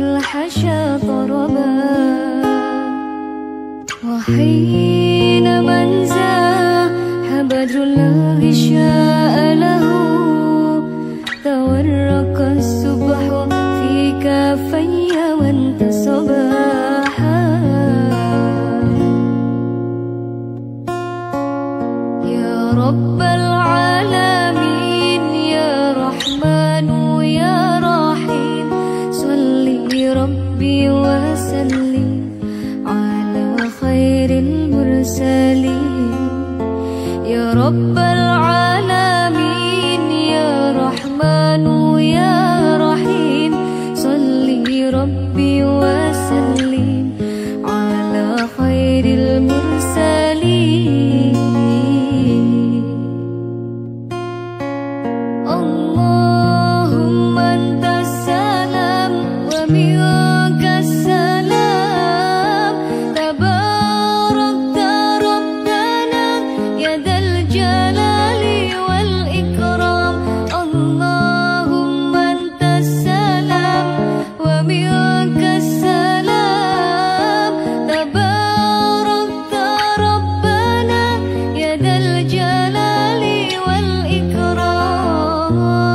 الحشا طربا وحين من زاح بدر الله شاء له تورق الصبح في كافي وانتصبا يا رب العالمين يا رحمن يا رحيم صلي ربي وسلم على خير المرسلين يا رب العالمين يا رحمن يا رحيم صلي ربي وسلم على خير المرسلين اللهم أنت السلام ومنك السلام تباركت ربنا يا ذا الجلال والإكرام اللهم أنت السلام ومنك السلام تباركت ربنا يا ذا الجلال والإكرام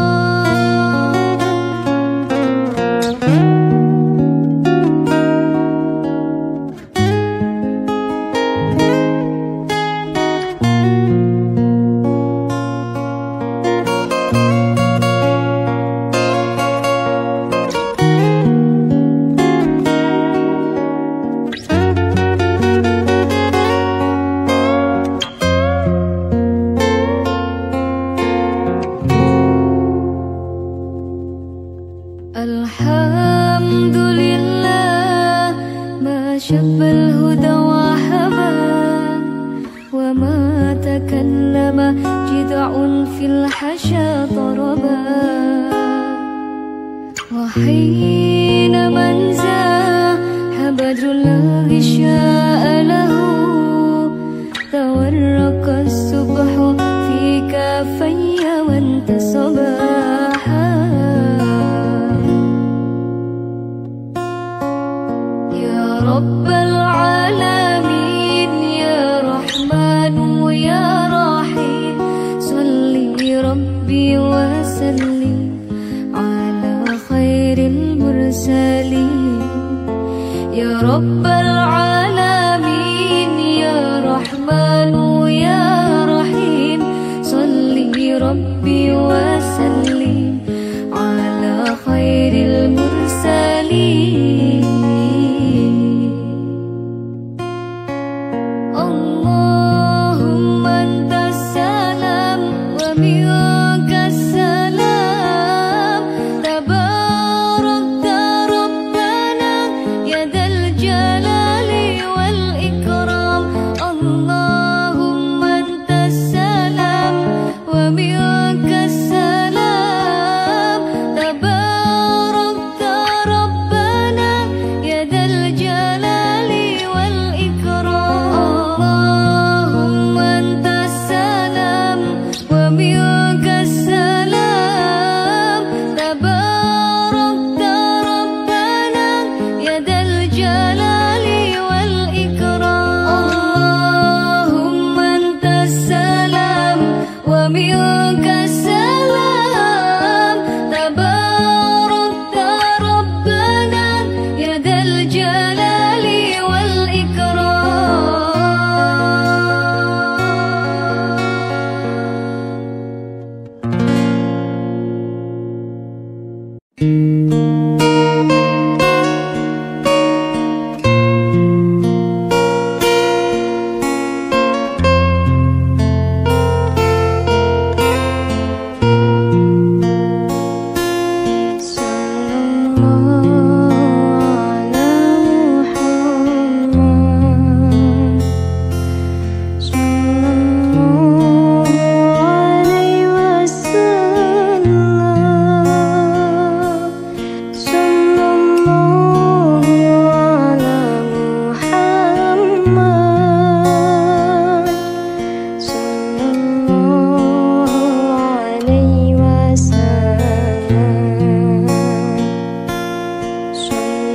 الحمد لله ما شب الهدى وحبا وما تكلم جذع في الحشا طربا وحين من زاح بدر الله شاء له تورق الصبح في كافي وانتصبا يا رب العالمين يا رحمن يا رحيم صلي ربي وسلم على خير المرسلين يا رب العالمين يا رحمن يا رحيم صلي ربي وسلم على خير المرسلين اللهم أنت السلام ومنك السلام تباركت ربنا يا ذا الجلال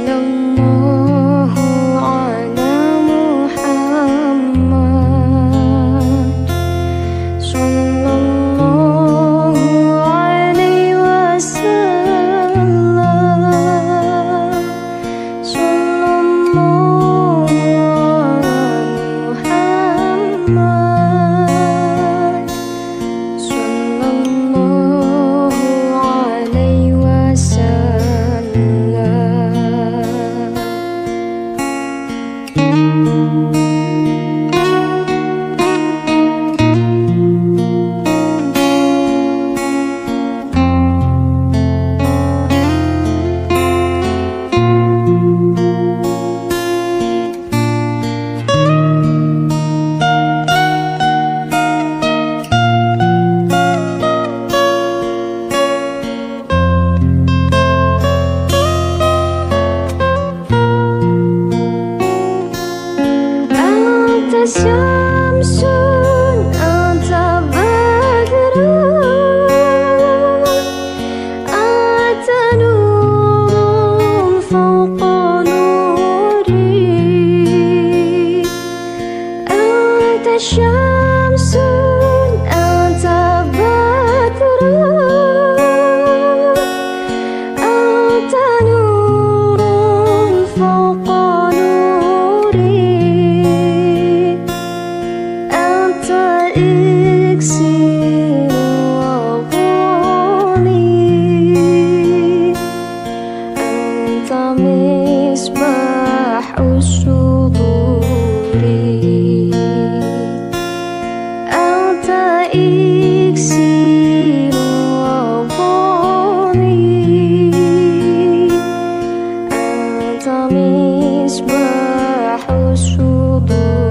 شمس أنت بدر أنت نور فوق نوري أنت شمس أنت بدر أنت نور فوق نوري أنت إكسير وغني أنت مصباح الصدور أنت إكسير وغني أنت مصباح الصدور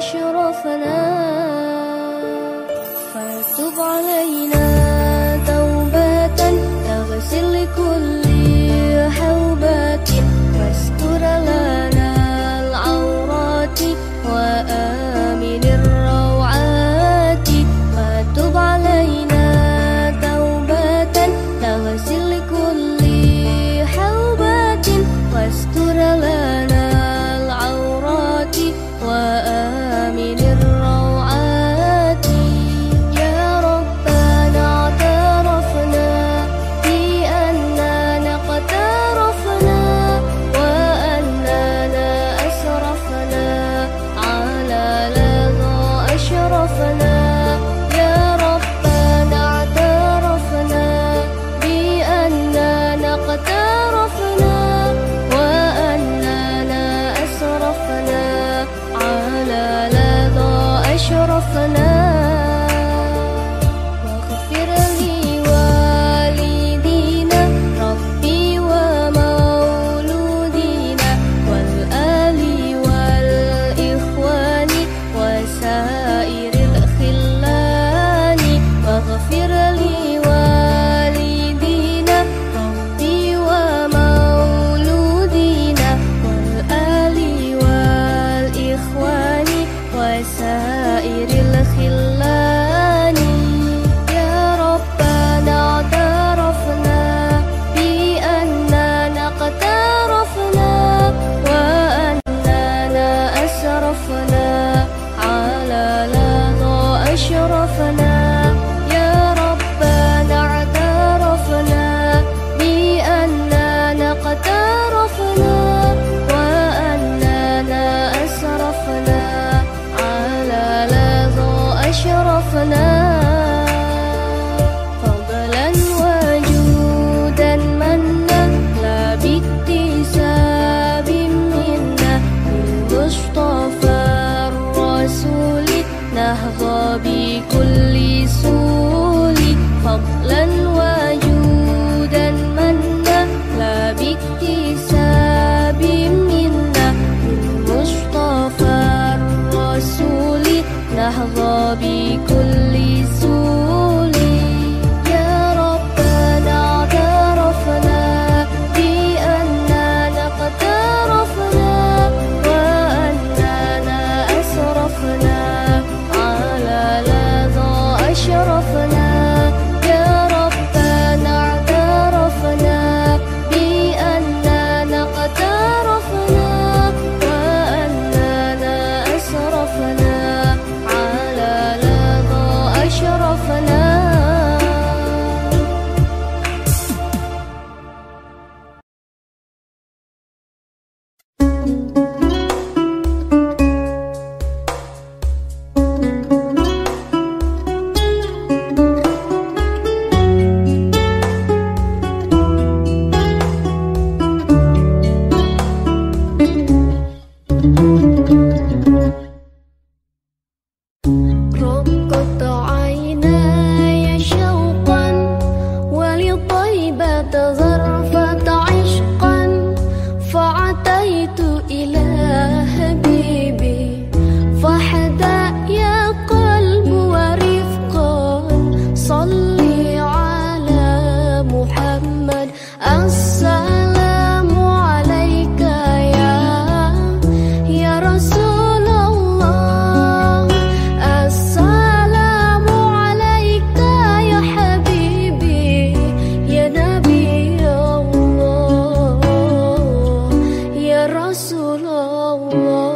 أشرفنا فتب علينا توبة تغسل لكل حوبة واستر لنا العورات وآمن الروعات فتب علينا توبة تغسل لكل حوبة واستر لنا العورات وآمن الروعات يا ربنا اعترفنا بأننا قد عرفنا وأننا أسرفنا على لظى أشرفنا يا ربنا اعترفنا بأننا قد عرفنا وأننا أسرفنا على لظى أشرفنا واغفر لوالدينا ربي ومولودينا والآل والإخوان وسائر الخلان واغفر لوالدينا ربي ومولودينا والآل والإخوان وسائر الخلان يا ربنا اعترفنا بأننا قد عرفنا وأننا أسرفنا على لظى أشرفنا يا ربنا اعترفنا بأننا قد عرفنا وأننا أسرفنا على لظى أشرفنا فضلا وجودا منا لا باكتساب منا بالمصطفى الرسول نهضى بكل سول فضلا وجودا منا لا باكتساب منا بالمصطفى الرسول نهضى بكل سول يا ربنا اعترفنا بأننا قد عرفنا وأننا أسرفنا على لظى أشرفنا يا ربنا اعترفنا بأننا قد عرفنا وأننا أسرفنا على لظى أشرفنا رقت عيناي شوقا ولطيبة ظرفة عشقا فعتيت إلى حبيبي فحدا يا قلب ورفقا صلي على محمد السلام عليك يا رسول الله السلام عليك يا حبيبي يا نبي الله يا رسول الله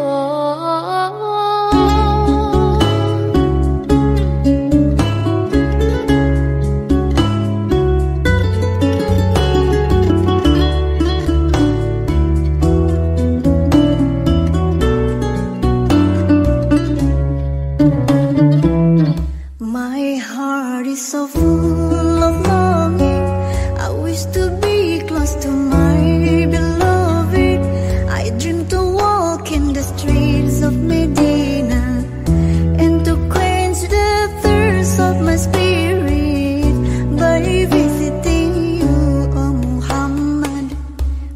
My heart is so full of longing. I wish to be close to my beloved. I dream to walk in the streets of Medina and to quench the thirst of my spirit by visiting you, O Muhammad.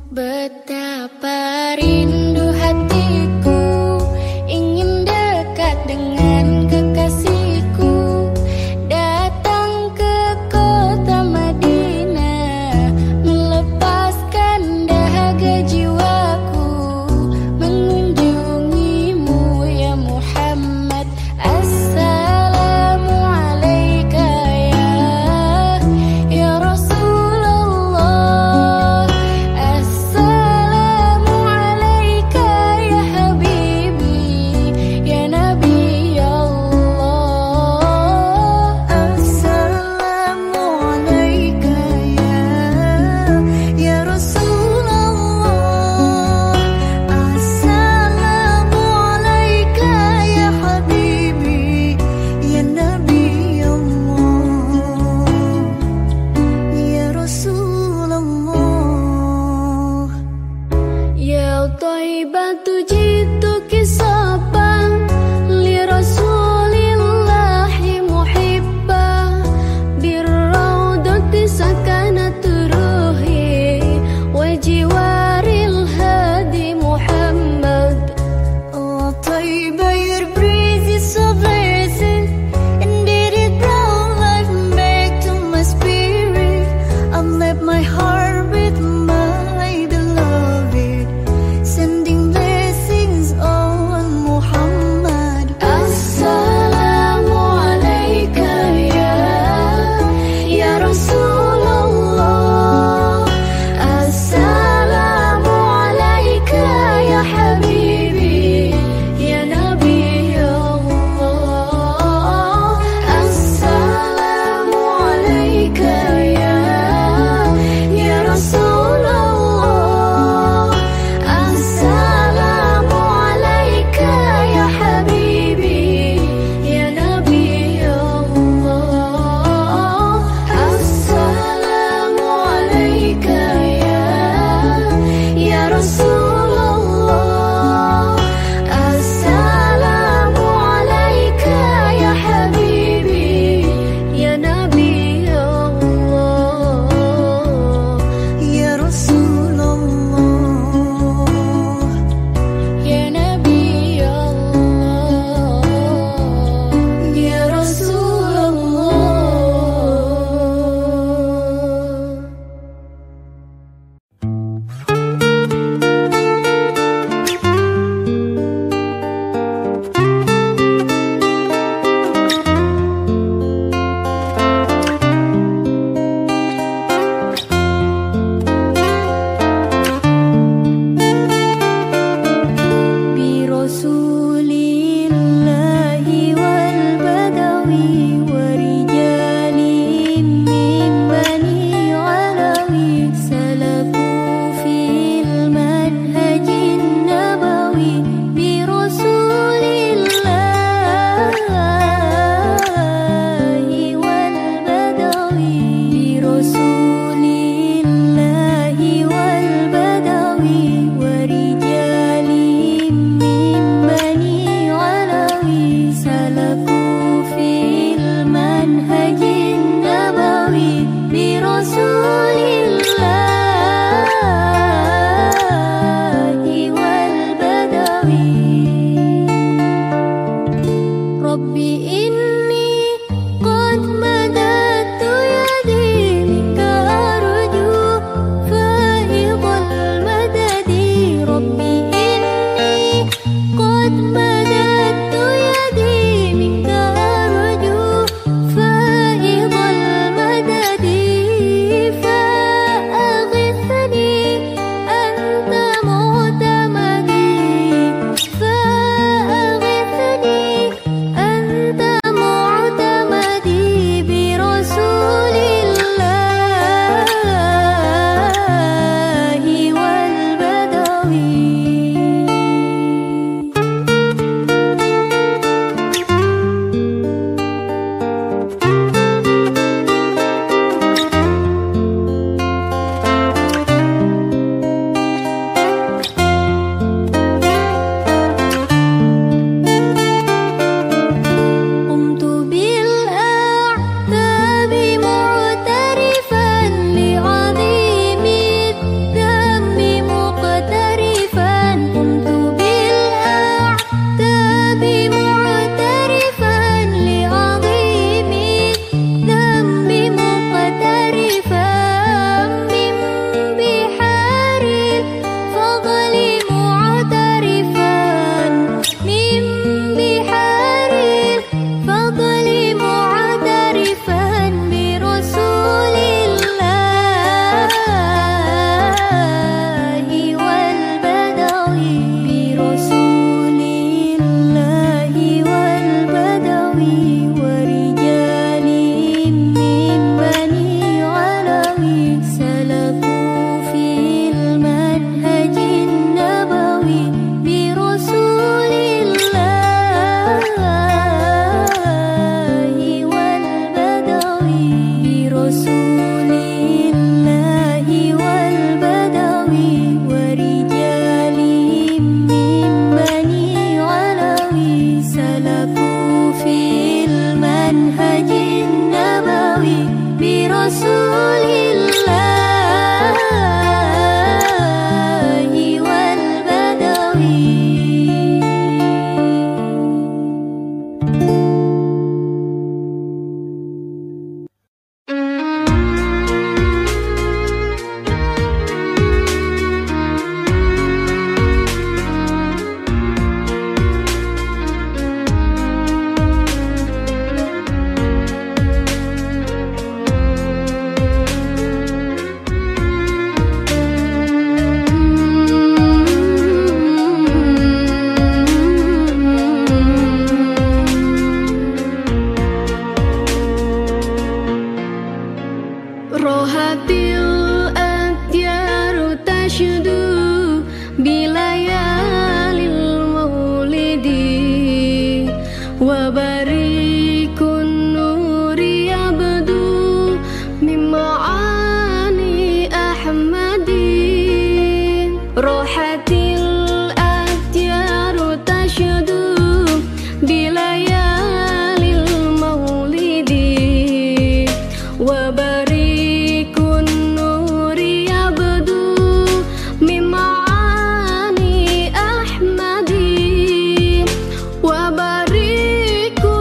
Betapa rindu hatiku ingin dekat Wabariku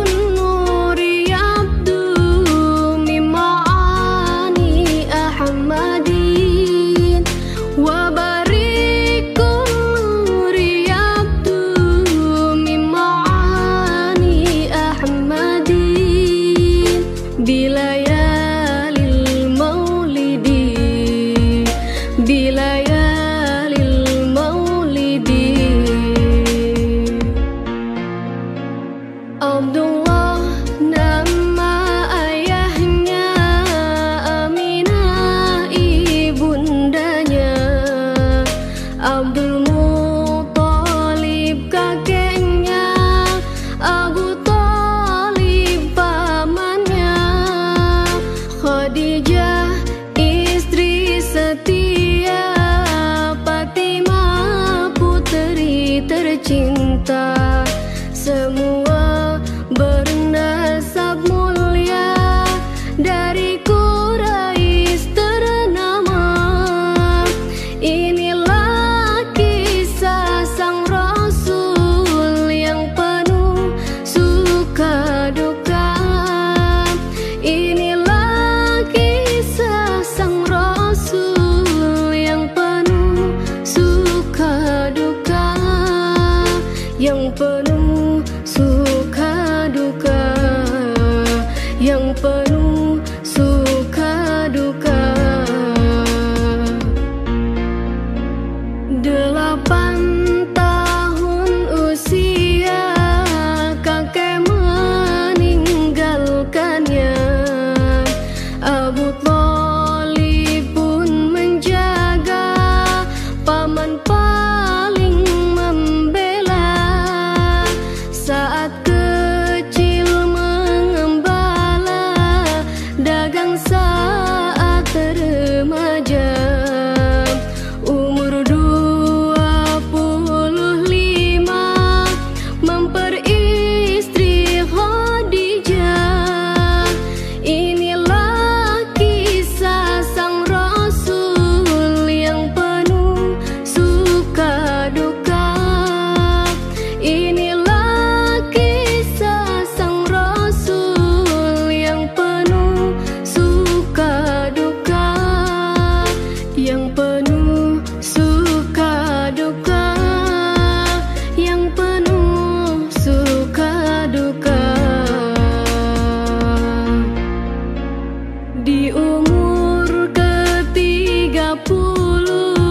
yang penuh suka duka, yang penuh suka duka. 8 tahun usia kakek meninggalkannya. Abu Thalib pun menjaga, paman paling membela. Saat kecil mengembala, dagang saat remaja. Umur 25 memperistri Khadijah. Inilah kisah sang Rasul yang penuh suka duka. Inilah kisah sang Rasul yang penuh suka duka, yang penuh suka duka, yang penuh suka duka. Di umur ke-30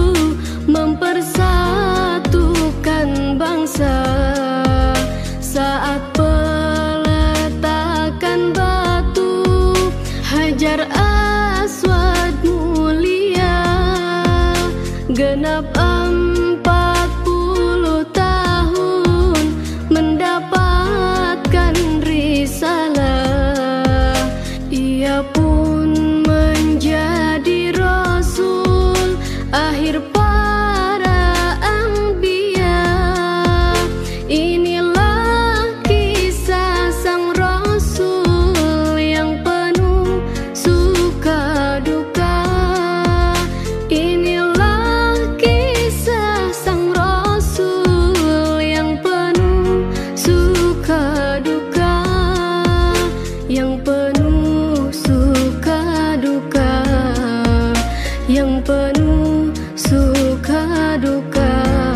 mempersatukan bangsa. Saat peletakan batu Hajar Aswad mulia, genap 40 tahun mendapatkan risalah. Ia pun menjadi Rasul akhir para anbiya. Inilah kisah sang Rasul yang penuh suka duka. Inilah kisah sang Rasul yang penuh suka duka, yang penuh suka duka, yang penuh suka duka.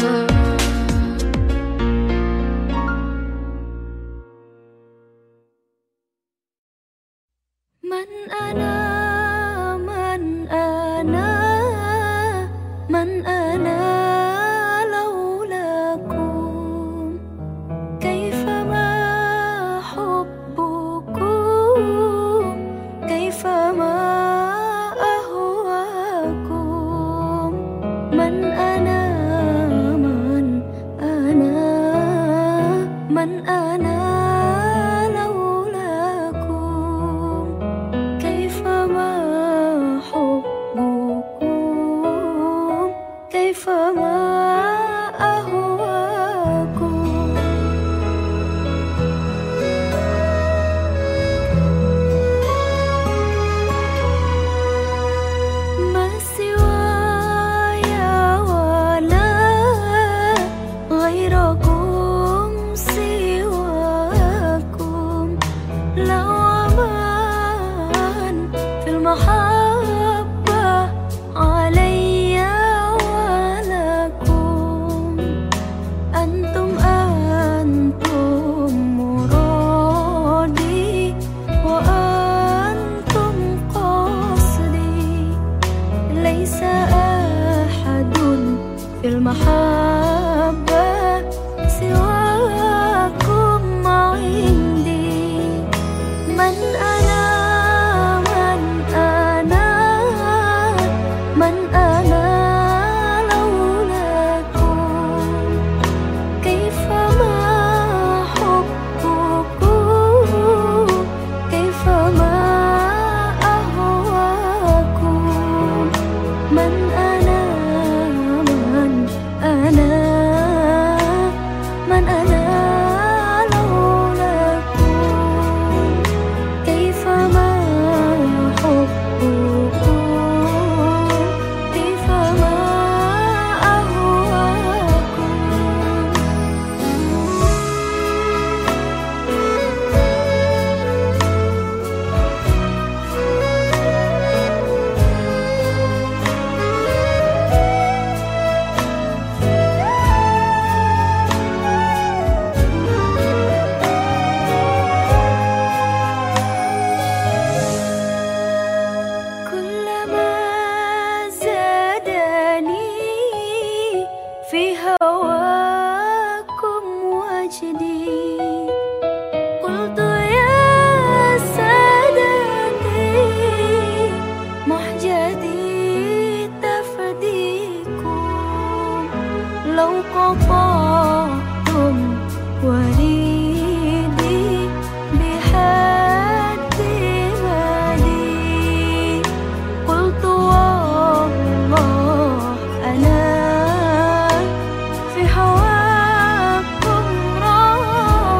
Man ana, man ana, man ana laulakum, kaifama hubbukum, kaifama ahwakum. Man ana, man ana, man ana laulakum, kaifama hubbukum, kaifama ahwakum. Ma siwaya wala ghairakum siwa قلت يا سادتي محجتي تفديكم لو قطعتم وريدي بحد مالي. قلت والله أنا في هواكم راضي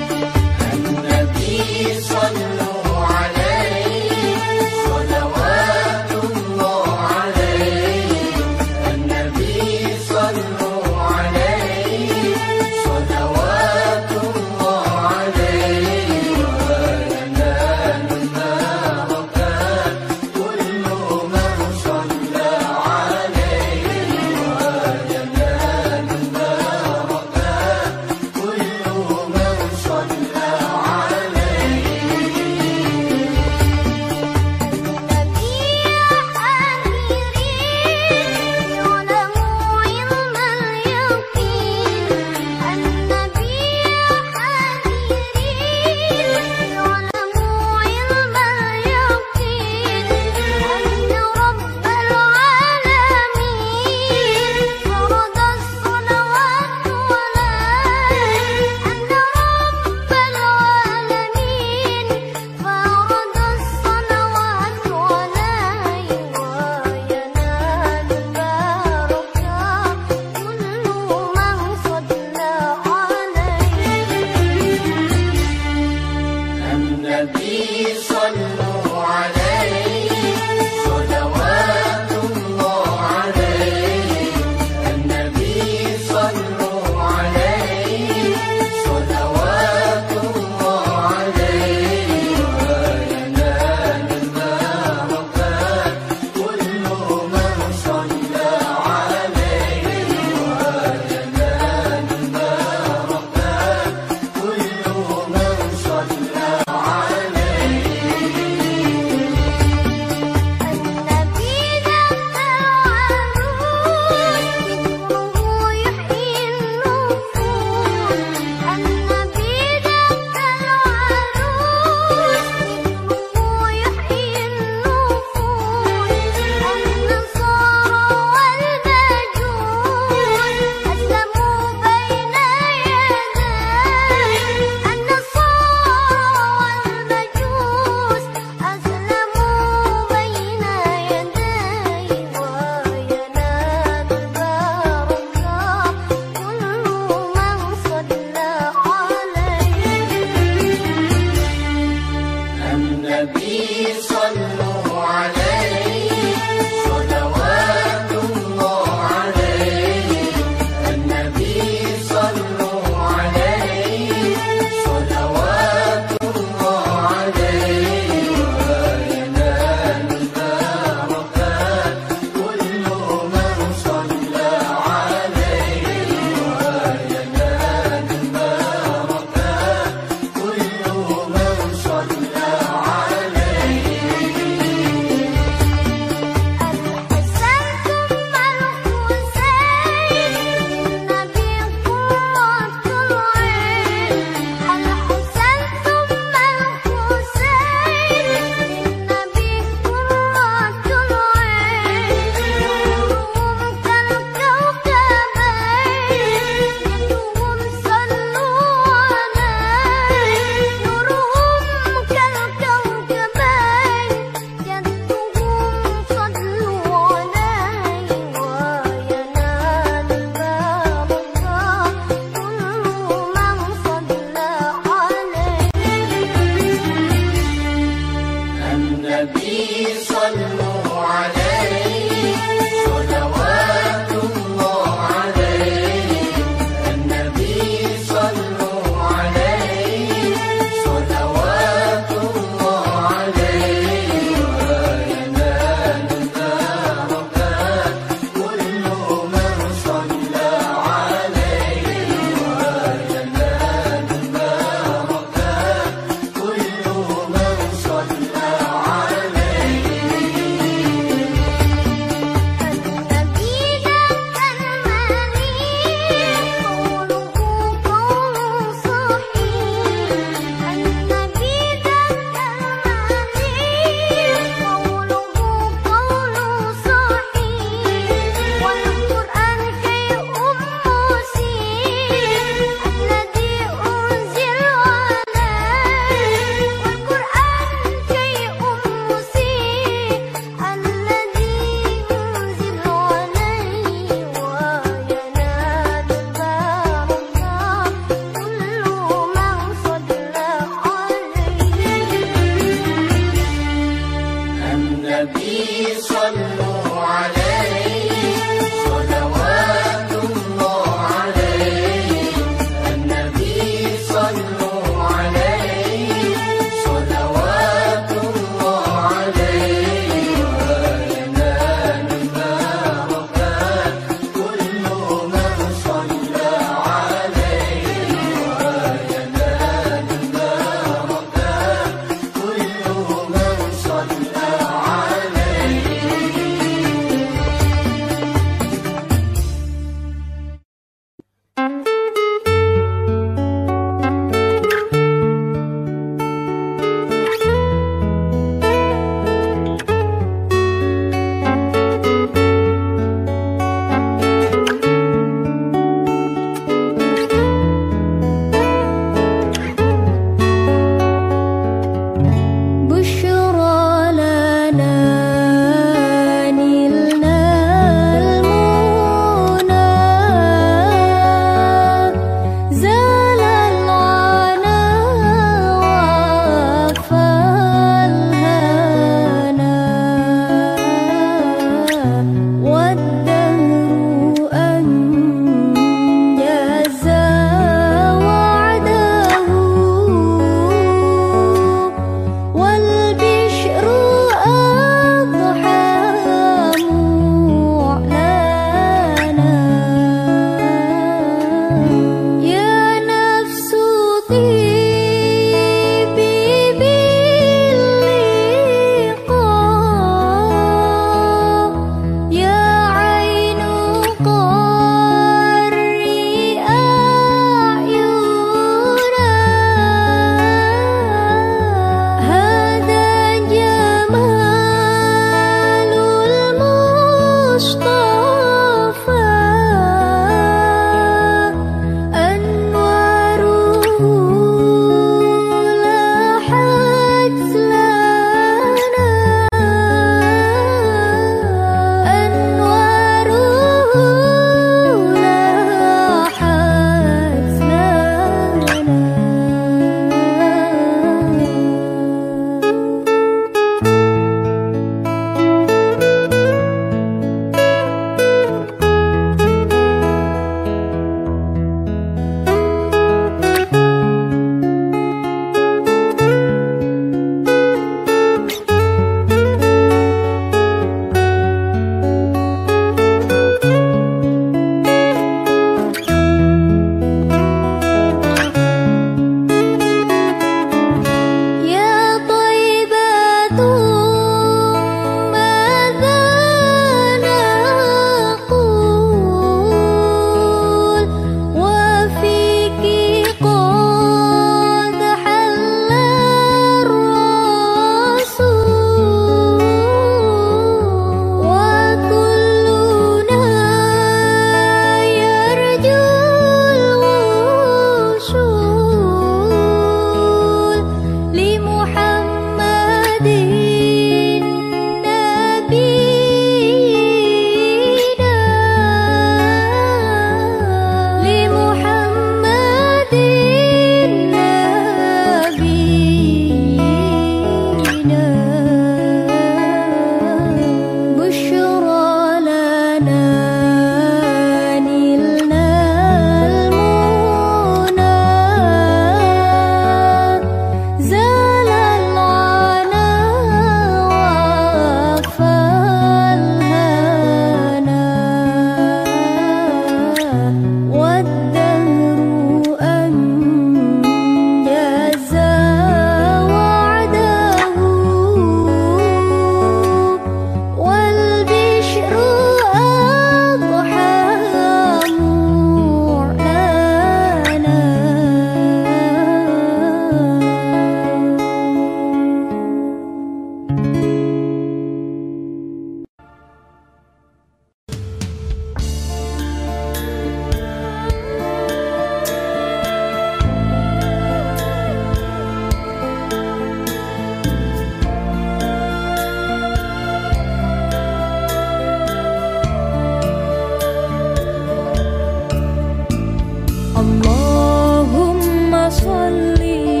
صلي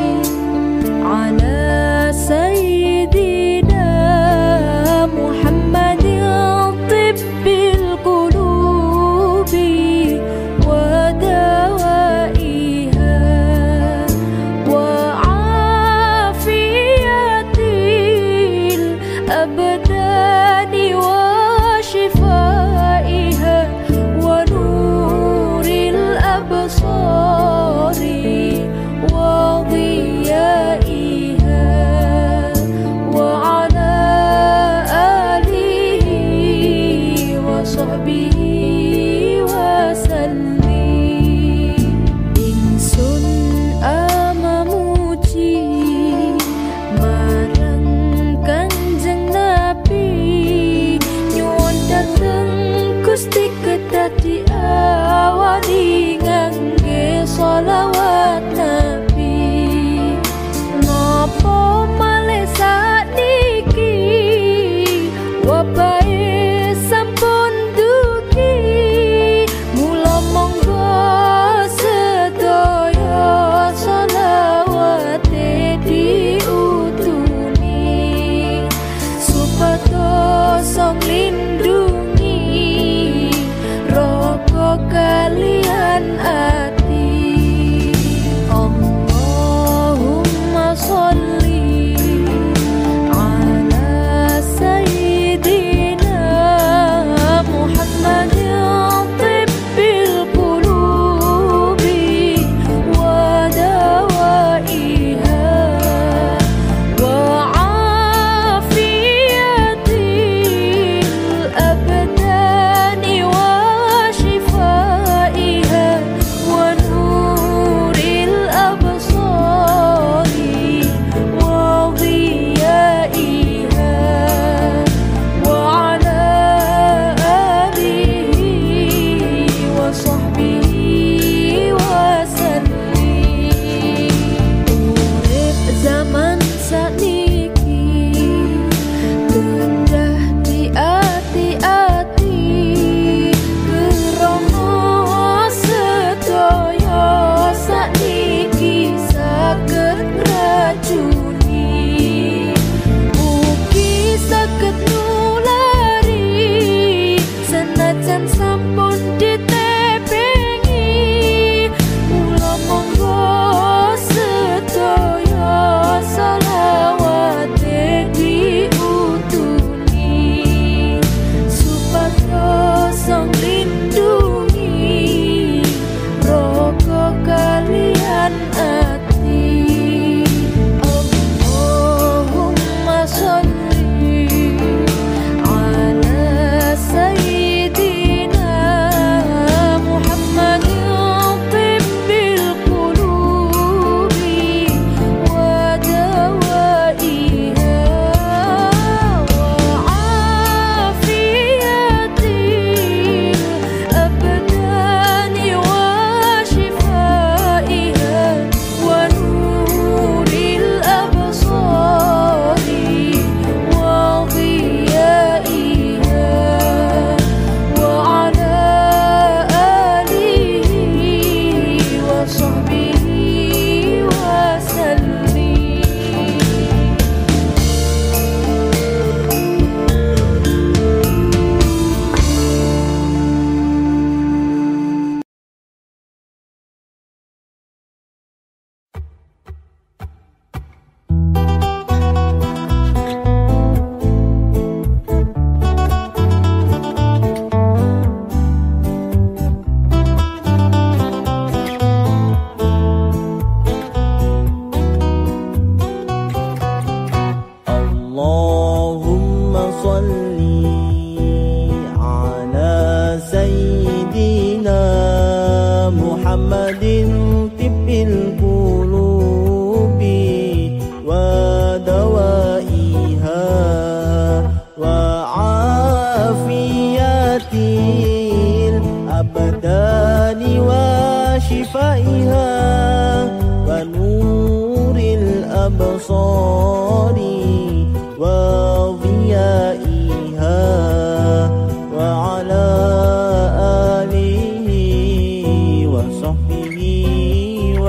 على سيدنا محمد طب القلوب ودوائها وعافية الأبدان وشفائها ونور الأبصار وضيائها وعلى آله وصحبه وسلم. Ingsun ama muji marang Kanjeng Nabi, nyuwun dhateng Gusti kedadi awadi ngangge sholawat Nabi. Napa malih sakniki wabahe sampun dugi, mula monggo sedaya sholawate diutuni supados nglindungi raga kaliyan ati.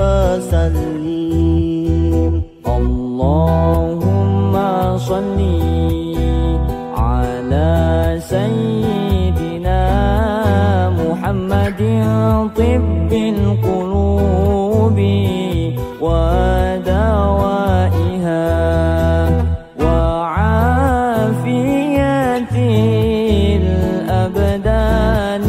وسلم اللهم صل على سيدنا محمد طب القلوب ودوائها وعافية الأبدان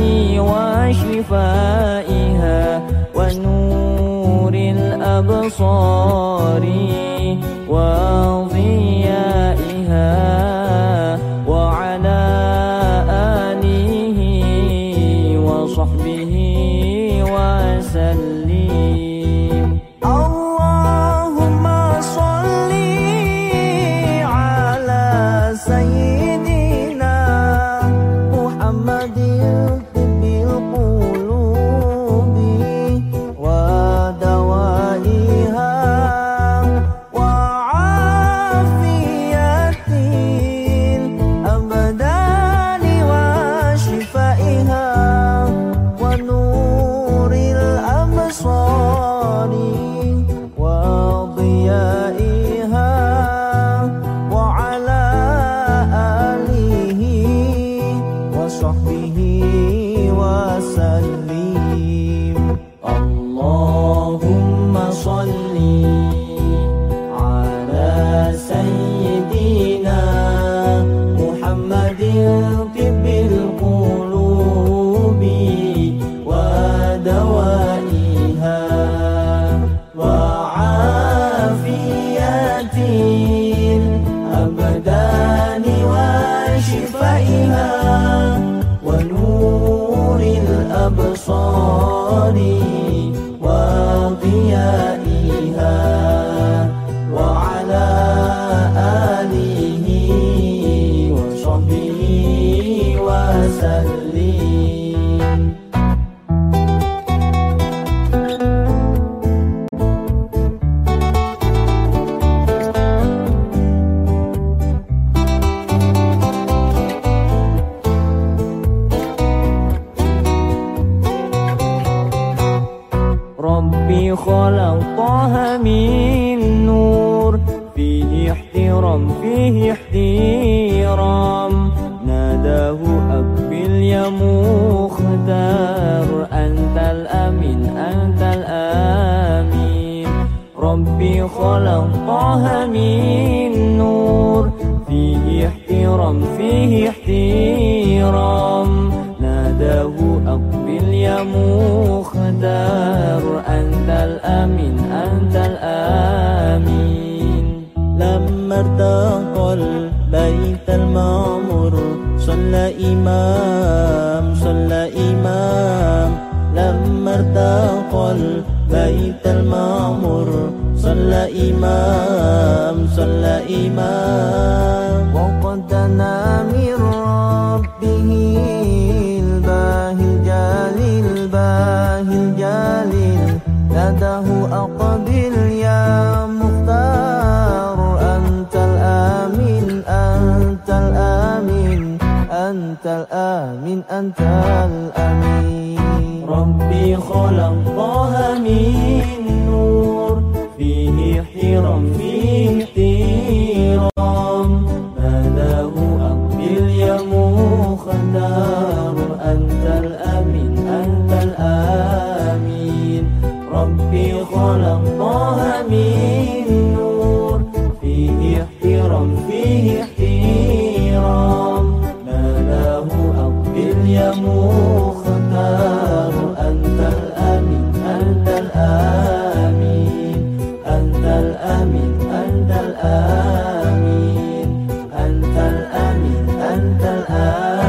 وشفائها ونور الأبصار وضيائها وعلى آله وصحبه وسلم اللهم صل على سيدنا محمد طب القلوب ودوائها وعافية الأبدان وشفائها ونور الأبصار وضيائها وعلى آله وصحبه وسلم اللهم صل على سيدنا محمد طب القلوب ودوائها وعافية الأبدان وشفائها ونور الأبصار وضيائها وعلى آله وصحبه وسلم ربي خلقها من نور فيه احترام ناداه أقبل يا مختار أنت الأمين ربي خلقها من نور فيه احترام ناداه أقبل يا مختار أنت الأمين لما ارتقى البيت المعمور صلى إمام لما ارتقى البيت المعمور صلى إمام وقد دنا من ربه الباهي الجليل ناداه أقبل يا مختار أنت الأمين ربي خلقها من نور فيه احترام ناداه أقبل يا مختار أنت الأمين ربي خلقها من نور فيه احترام ناداه أقبل يا مختار أنت الأمين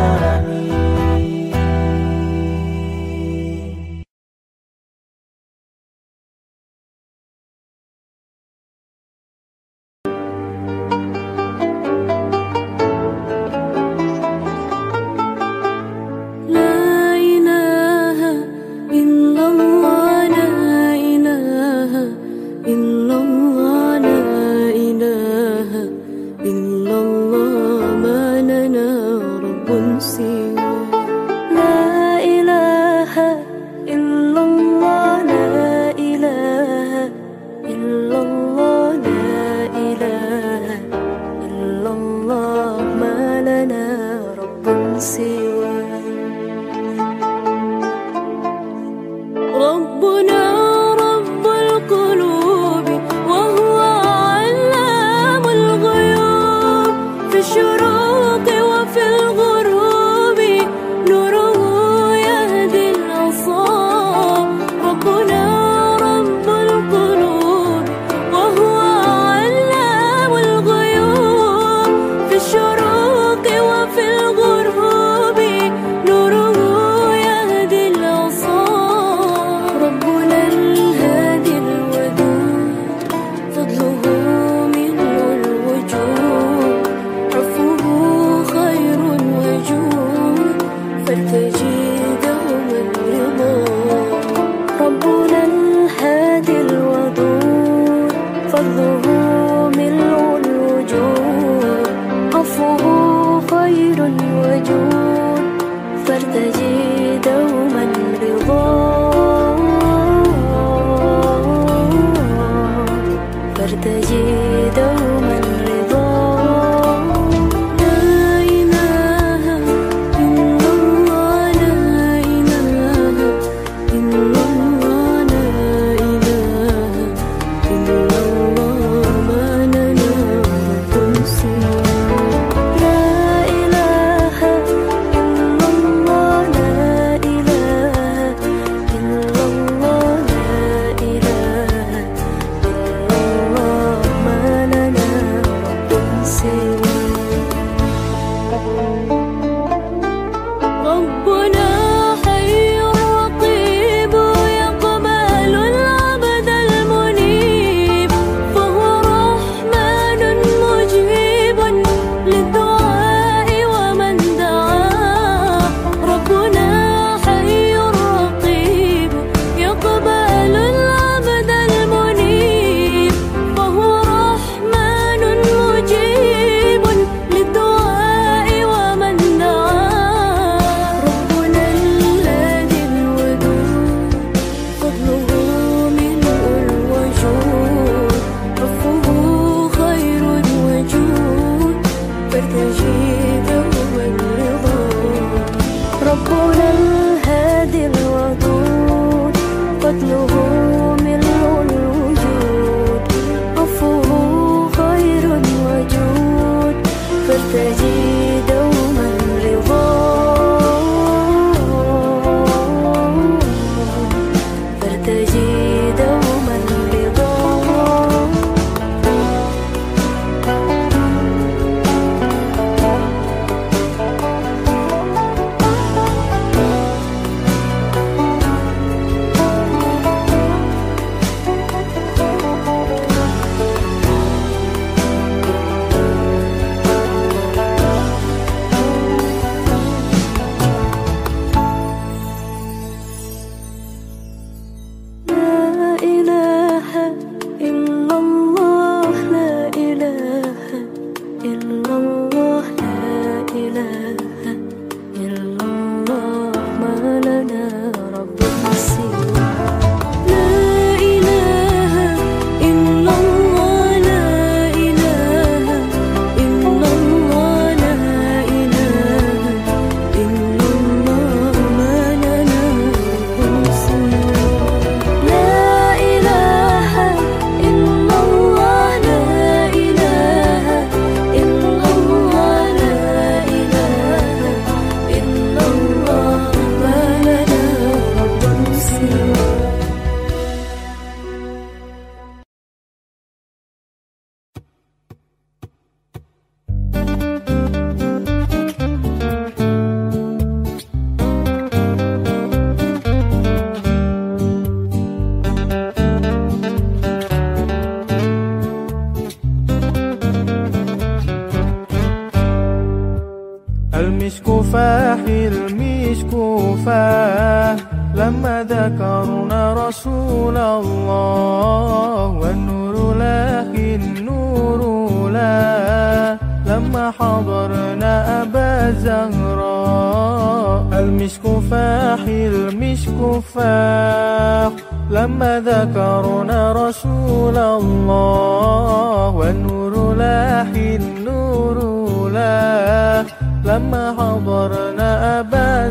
فاح المسك فاح لما ذكرنا رسول الله والنور لاح النور لاح لما حضرنا أبا زهراء المسك فاح المسك فاح لما ذكرنا رسول الله والنور لاح النور لاح لما حضرنا أبا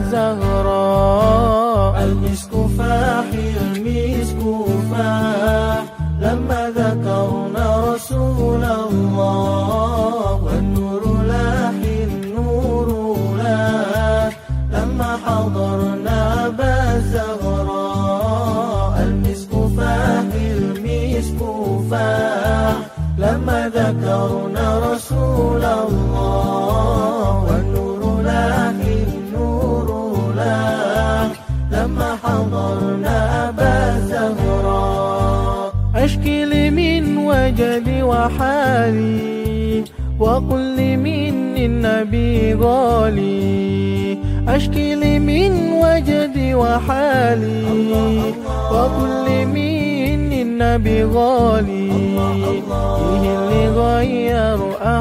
زهراء المسك فاح المسك فاح لما ذكرنا رسول الله والنور لاح النور لاح لما حضرنا أبا زهراء المسك فاح المسك فاح لما ذكرنا رسول الله والنور لاح النور لاح لما حضرنا أبا زهراء أشكي لي من وجدي وحالي وقل لي من النبي غالي أشكي لي من وجدي وحالي وقل لي من النبي غالي فيه اللي غير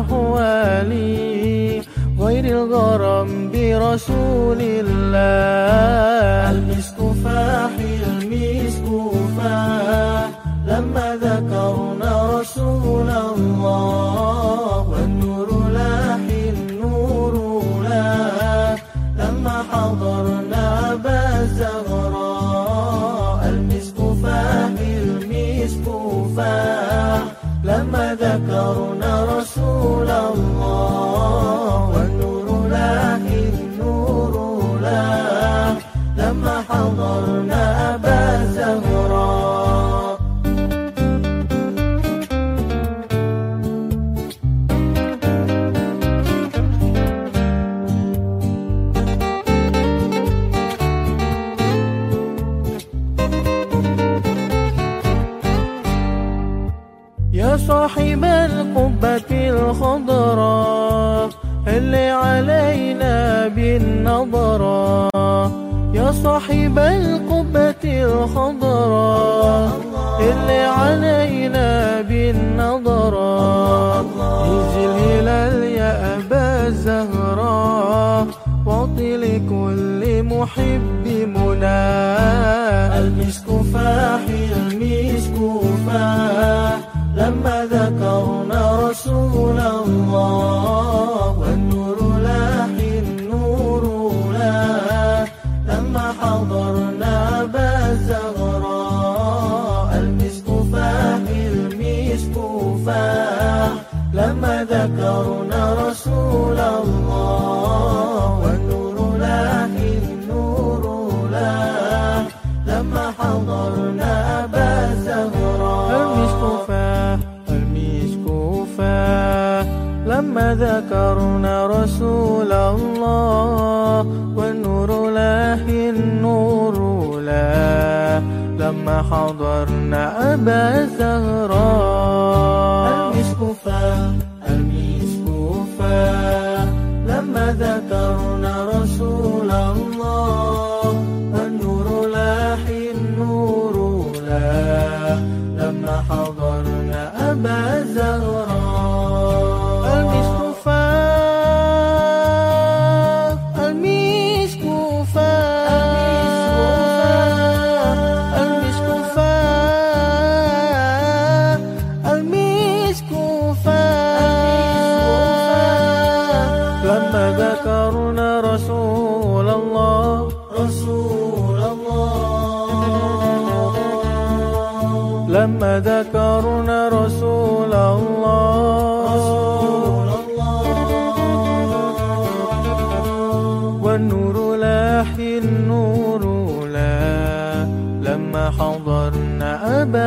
أحوالي غير الغرام برسول الله المسك فاح المسك فاح لما ذكرنا رسول الله والنور لاح النور لاح لما حضرنا أبا زهراء المسك فاح المسك فاح لما ذكرنا رسول الله والنور لاح النور لاح لما حضرنا أبا زهراء يا صاحب القبة الخضراء هل علينا بالنظرة يا صاحب القبة الخضراء هل علينا بالنظرة انزل هلال يا أبا زهراء واعطي لكل محب منى المسك فاح المسك فاح لما ذكرنا رسول الله والنور لاح النور لاح لما حضرنا أبا زهراء المسك فاح المسك فاح لما ذكرنا رسول الله والنور لاح النور لاح لما حضرنا أبا زهراء المسك فاح المسك فاح لما ذكرنا رسول الله والنور لاح النور لاح لما حضرنا أبا زهراء المسك فاح المسك فاح لما ذكرنا رسول الله والنور لاح النور لاح لما حضرنا أبا زهراء المسك فاح المسك فاح المسك فاح المسك فاح لما ذكرنا رسول الله رسول الله لما ذكرنا رسول الله والنور لاح النور لاح لما حضرنا أبا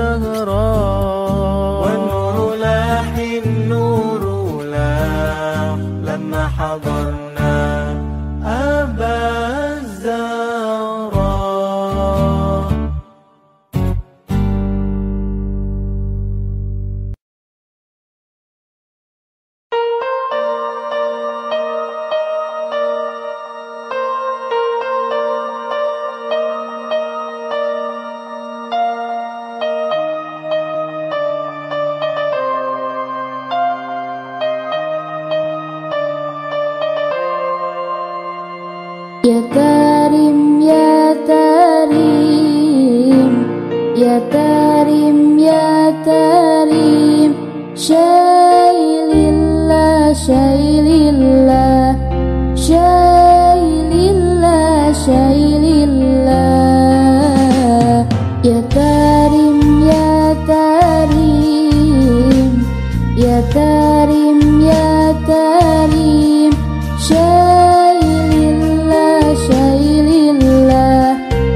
زهراء والنور لاح النور لاح لما حضرنا أبا زهراء Ya Karim, ya Karim, ya Karim, ya Karim, Syailillah, Syailillah, Syailillah, Syailillah. Ya Karim, ya Karim, ya Karim, ya Karim, Syailillah, Syailillah,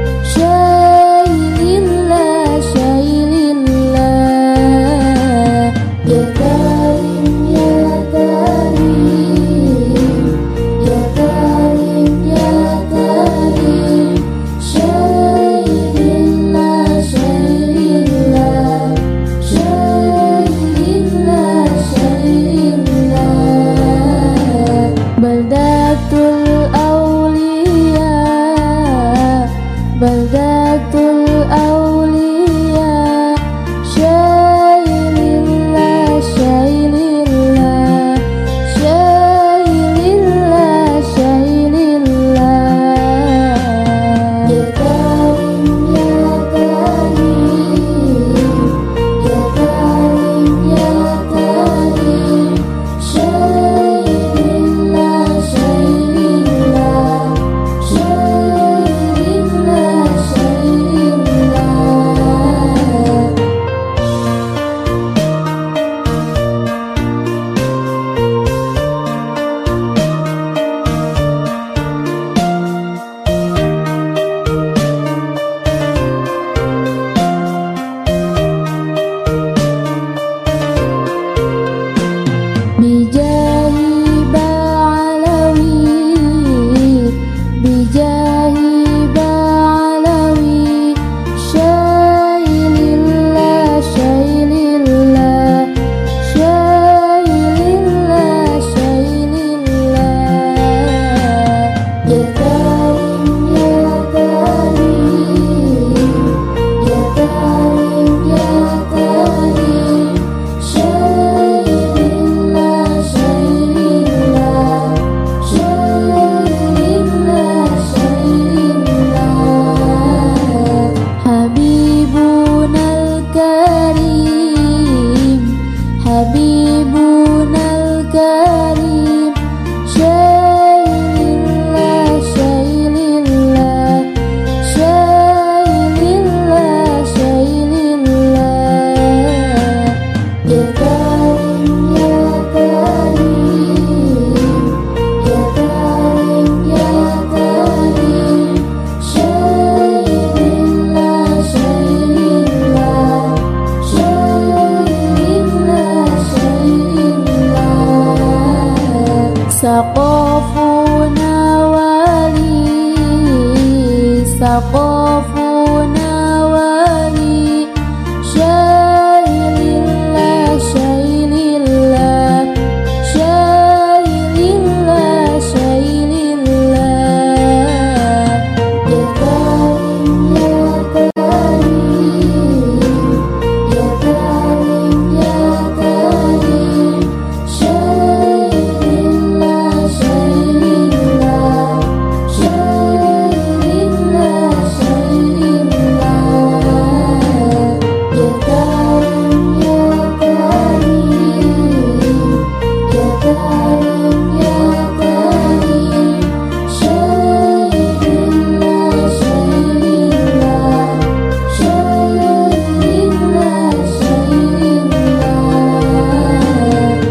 Syailillah, Syailillah. Ya Karim, ya Karim, ya Karim, ya Karim, Syailillah, Syailillah, Syailillah, Syailillah. Baldatul Aulia, Baldatul Aulia, Syailillah, Syailillah, Syailillah, Syailillah. Ya Karim, ya Karim, ya Karim, ya Karim, Syailillah, Syailillah, Syailillah, Syailillah. Bijahi Ba'alawi, Bijahi Ba'alawi, Syailillah, Syailillah, Syailillah, Syailillah. Ya Karim, ya Karim, ya Karim, ya Karim, Syailillah, Syailillah, Syailillah, Syailillah. Habibunal Karim, Habibunal Karim, Syailillah, Syailillah, Syailillah, Syailillah. Ya Karim, ya Karim, ya Karim, ya Karim, Syailillah, Syailillah, Syailillah, Syailillah. Saqafuna wali, Saqafuna wali, Syailillah, Syailillah, Syailillah, Syailillah. Ya Karim, ya Karim, ya Karim, ya Karim, Syailillah, Syailillah, Syailillah, Syailillah. Ya Karim, ya Karim, ya Karim, ya Karim, Syailillah, Syailillah, Syailillah, Syailillah.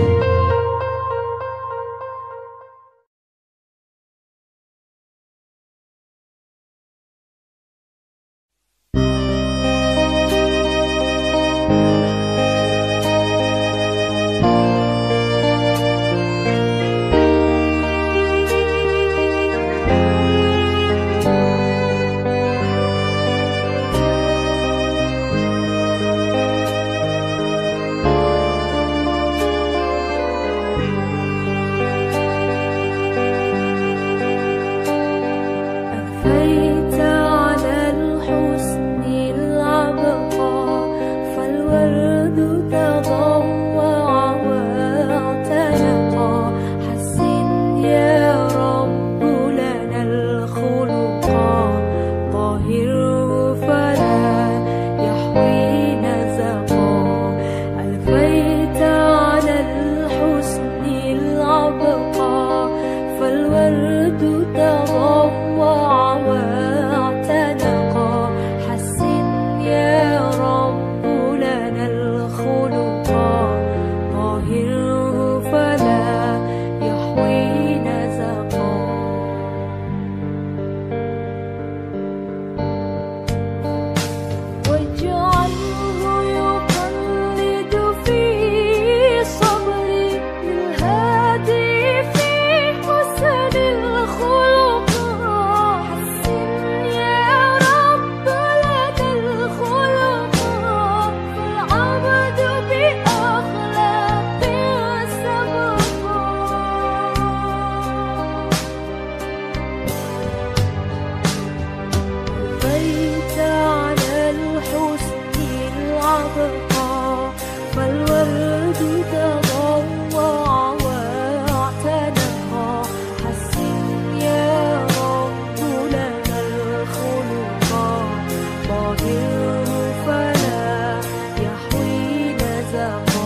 تبقى فالورد تضوع واعتنقا حسن يا رب لنا الخلقا طاهر فلا يحوي نزقا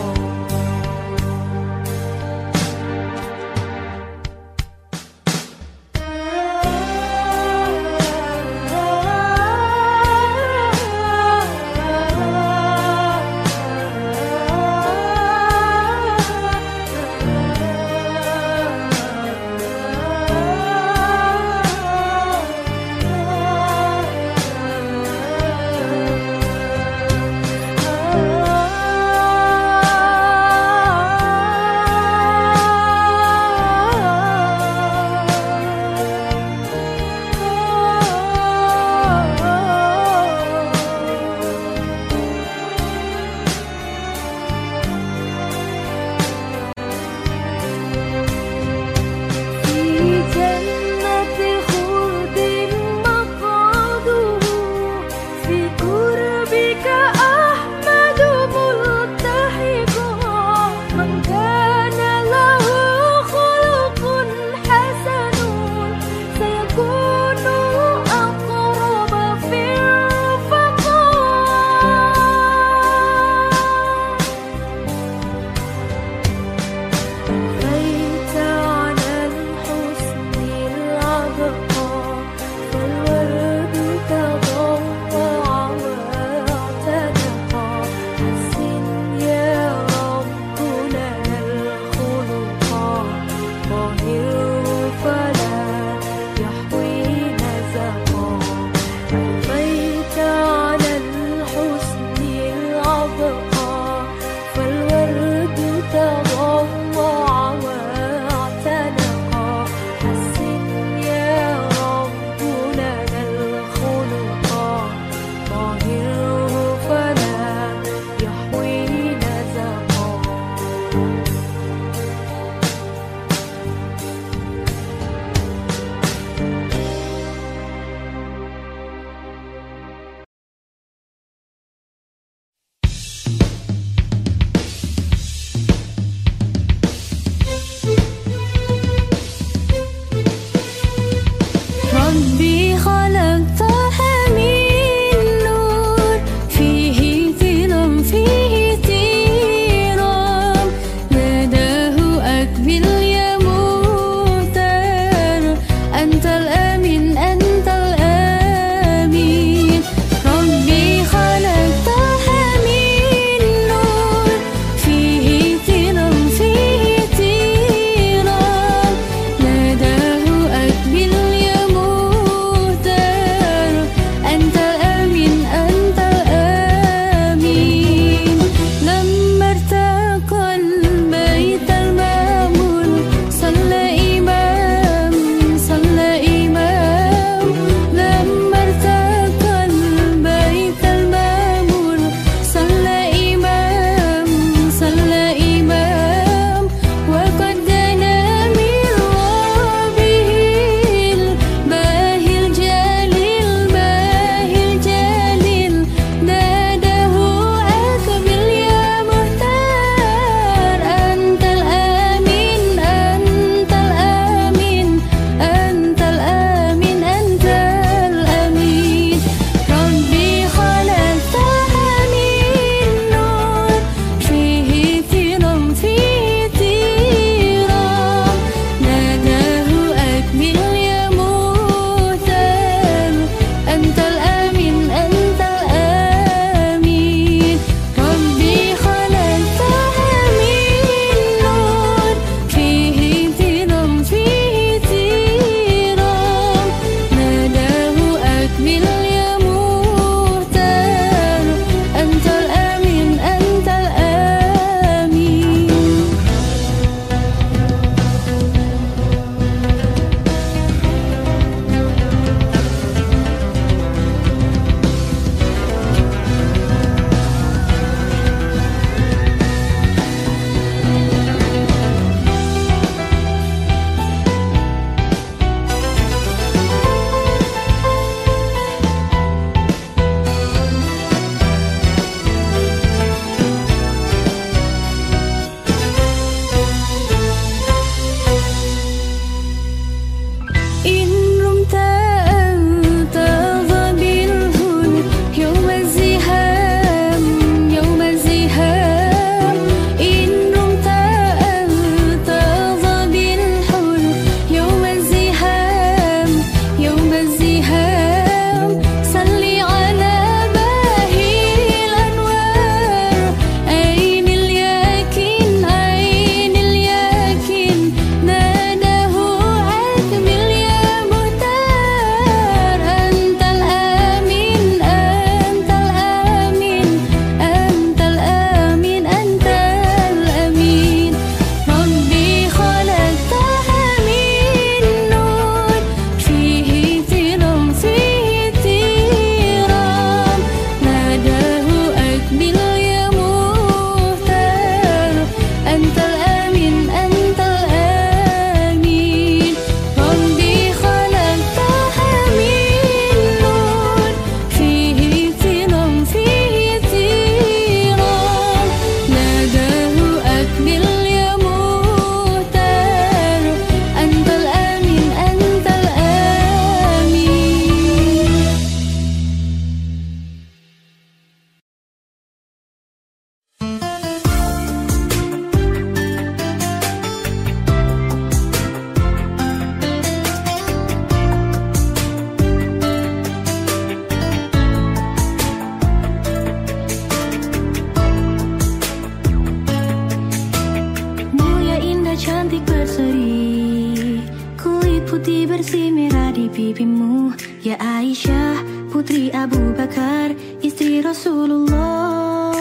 pipimu, ya Aisyah, putri Abu Bakar, istri Rasulullah.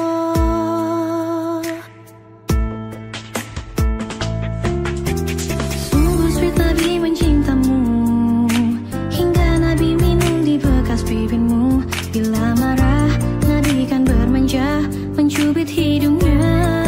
Sungguh sweet Nabi mencintamu, hingga Nabi minum di bekas pipimu. Bila marah, Nabi kan bermanja, mencubit hidungnya.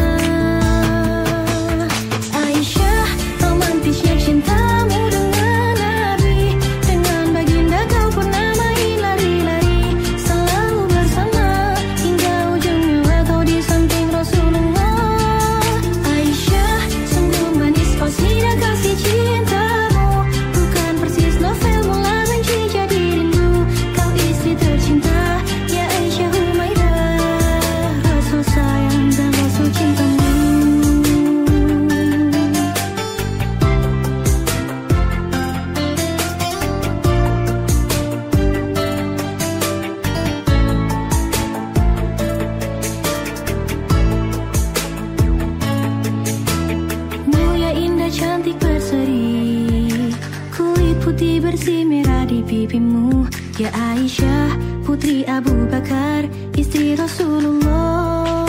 Aisyah, romantisnya cintamu dengan Nabi, dengan baginda kau pernah main lari-lari, selalu bersama hingga ujung nyawa kau di samping Rasulullah. Aisyah, sungguh manis qasidah kasih cintamu, bukan persis novel mula benci jadi rindu. Kau istri tercinta, ya Aisyah Humaidah, Rasul sayang dan Rasul cintamu. Mulia indah cantik berseri, kulit putih bersih merah di pipimu, ya Aisyah, putri Abu Bakar, istri Rasulullah.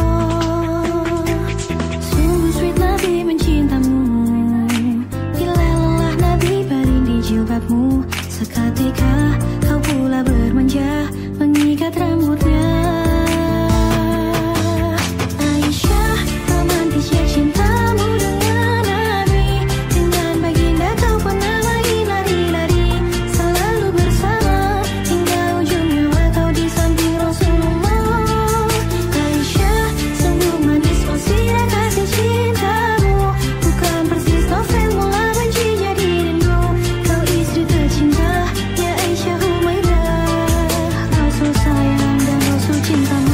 Sungguh sweet Nabi mencintamu, bila lelah Nabi baring di jilbabmu, seketika kau pula bermanja, mengikat rambutnya. Aisyah, romantisnya cintamu dengan Nabi, dengan baginda kau pernah main lari-lari, selalu bersama hingga ujung nyawa kau di samping Rasulullah. Aisyah, sungguh manis qasidah kasih cintamu, bukan persis novel mula benci jadi rindu. Kau istri tercinta, ya Aisyah Humaidah, Rasul sayang dan Rasul cintamu.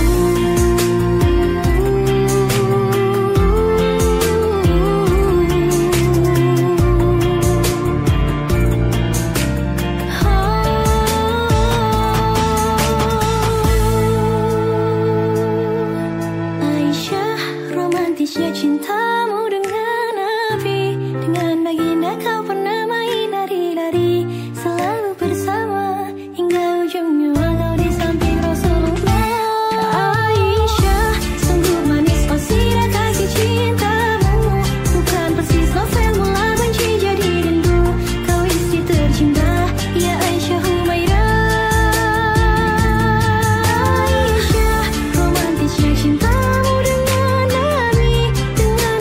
Aisyah, romantisnya cintamu dengan Nabi, dengan baginda kau pernah main lari-lari, selalu bersama hingga ujung nyawa kau di samping Rasulullah. Aisyah, sungguh manis qasidah kasih cintamu, bukan persis novel mula benci jadi rindu. Kau istri tercinta, ya Aisyah Humaidah. Aisyah, romantisnya cintamu dengan Nabi, dengan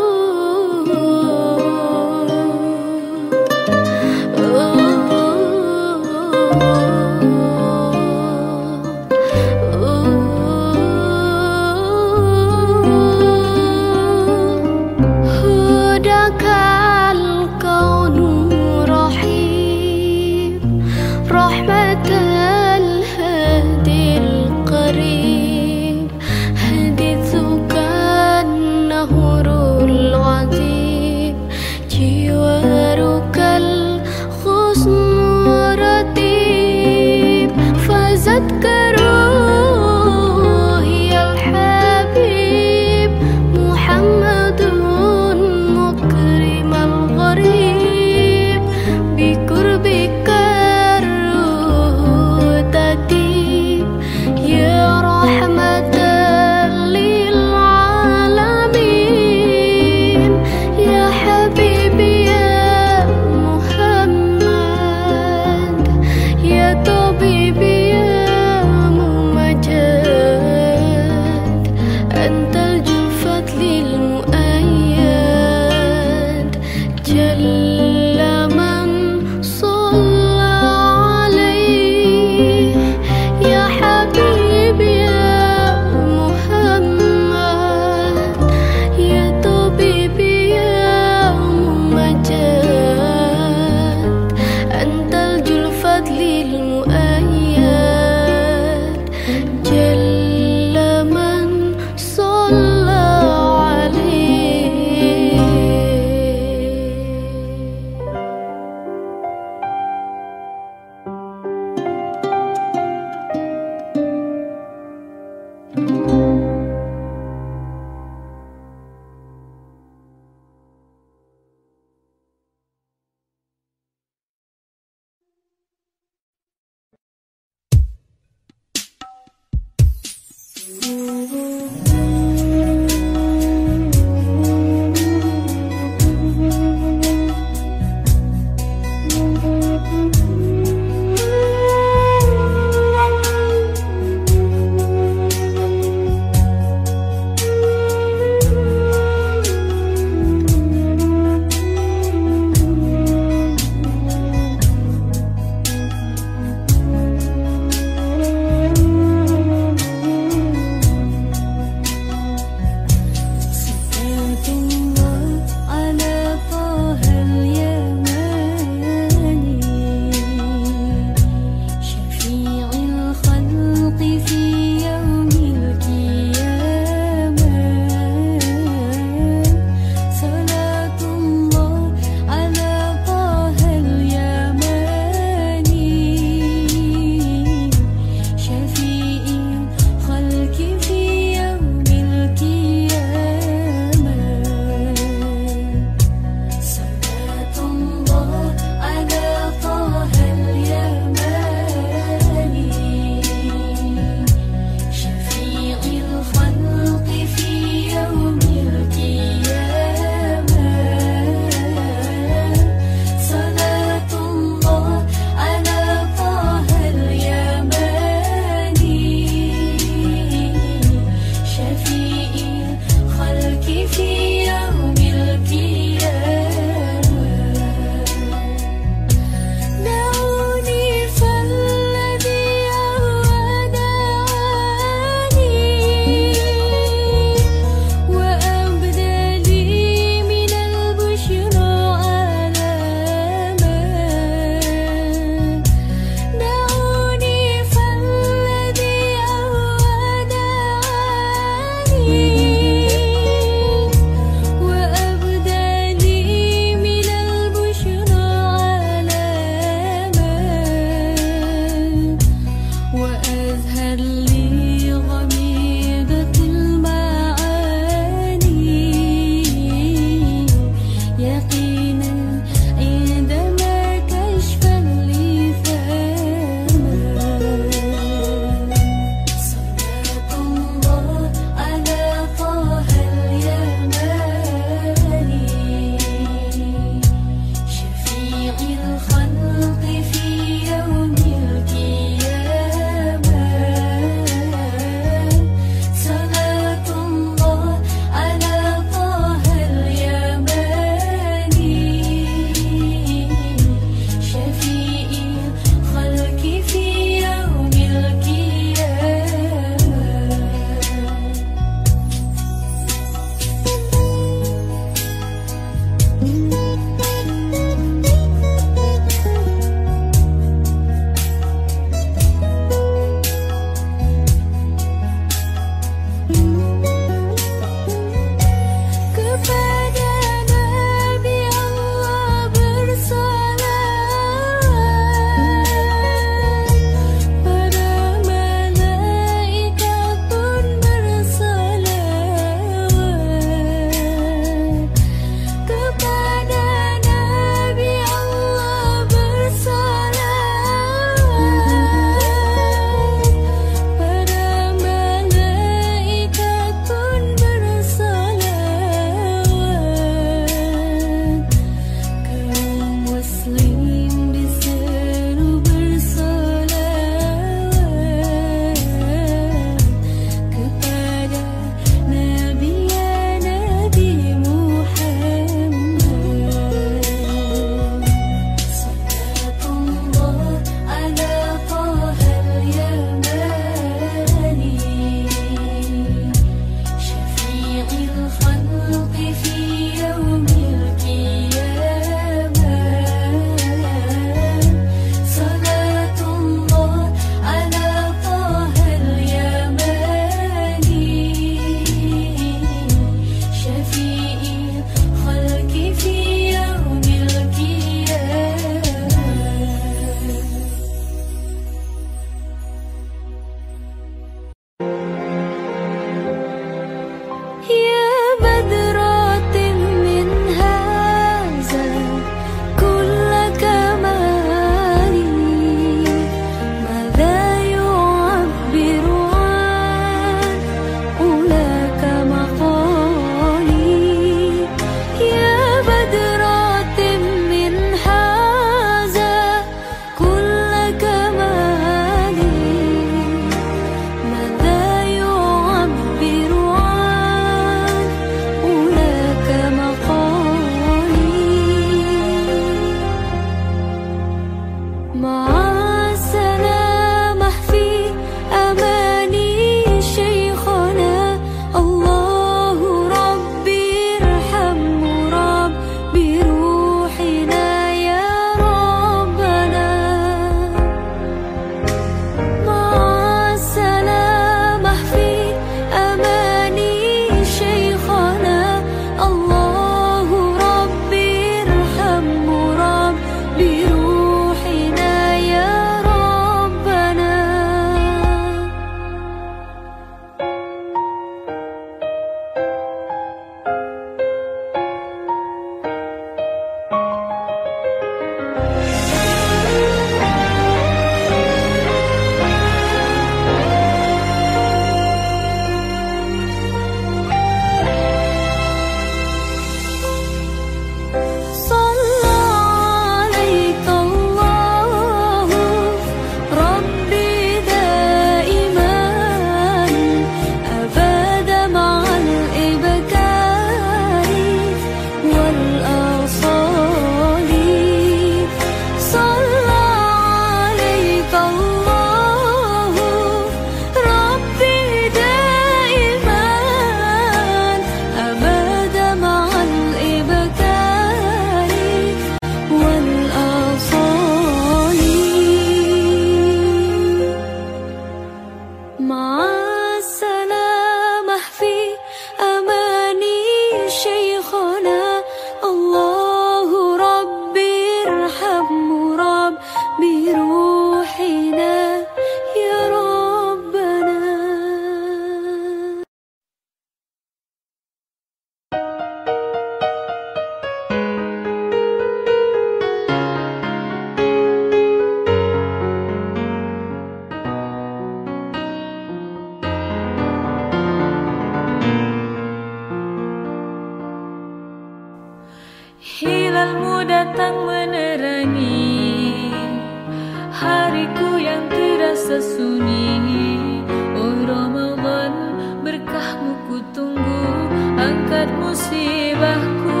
datang menerangi hariku yang terasa sunyi. Oh Ramadan, berkahmu ku tunggu, angkat musibahku.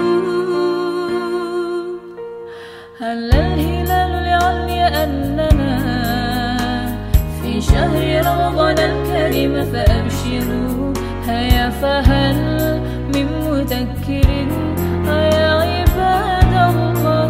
Halal hilalul alya annana fi syahri Ramadan al-karim fa'abshiru. Haya fahal min mudakkirin ya ibadallah.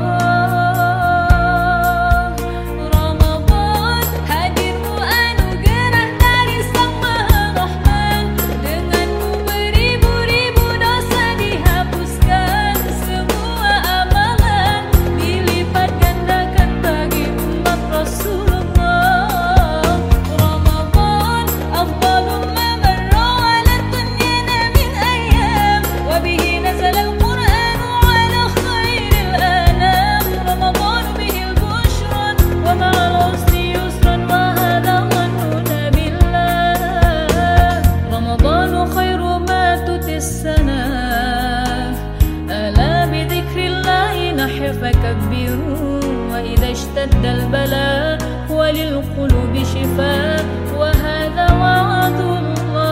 Ramadan hadirmu anugerah dari Sang Maha Rahman. Denganmu beribu-ribu dosa dihapuskan, semua amalan dilipat gandakan bagi umat Rasulullah. Ramadan afdalu ma marra ala dunyana min ayyam, wa bihi nazala al-Qur'an ala khairil anam. Ramadan bihi al-bushra wa ma'al usri yusran wa hadha dhanuna billah. Ramadan khairu ma tutis sana, ala bi dhikrillahi nahya fakabbiru. Wa idha ishtadda al-bala wa lil qulubi shifa, wa hadha wa'dullah.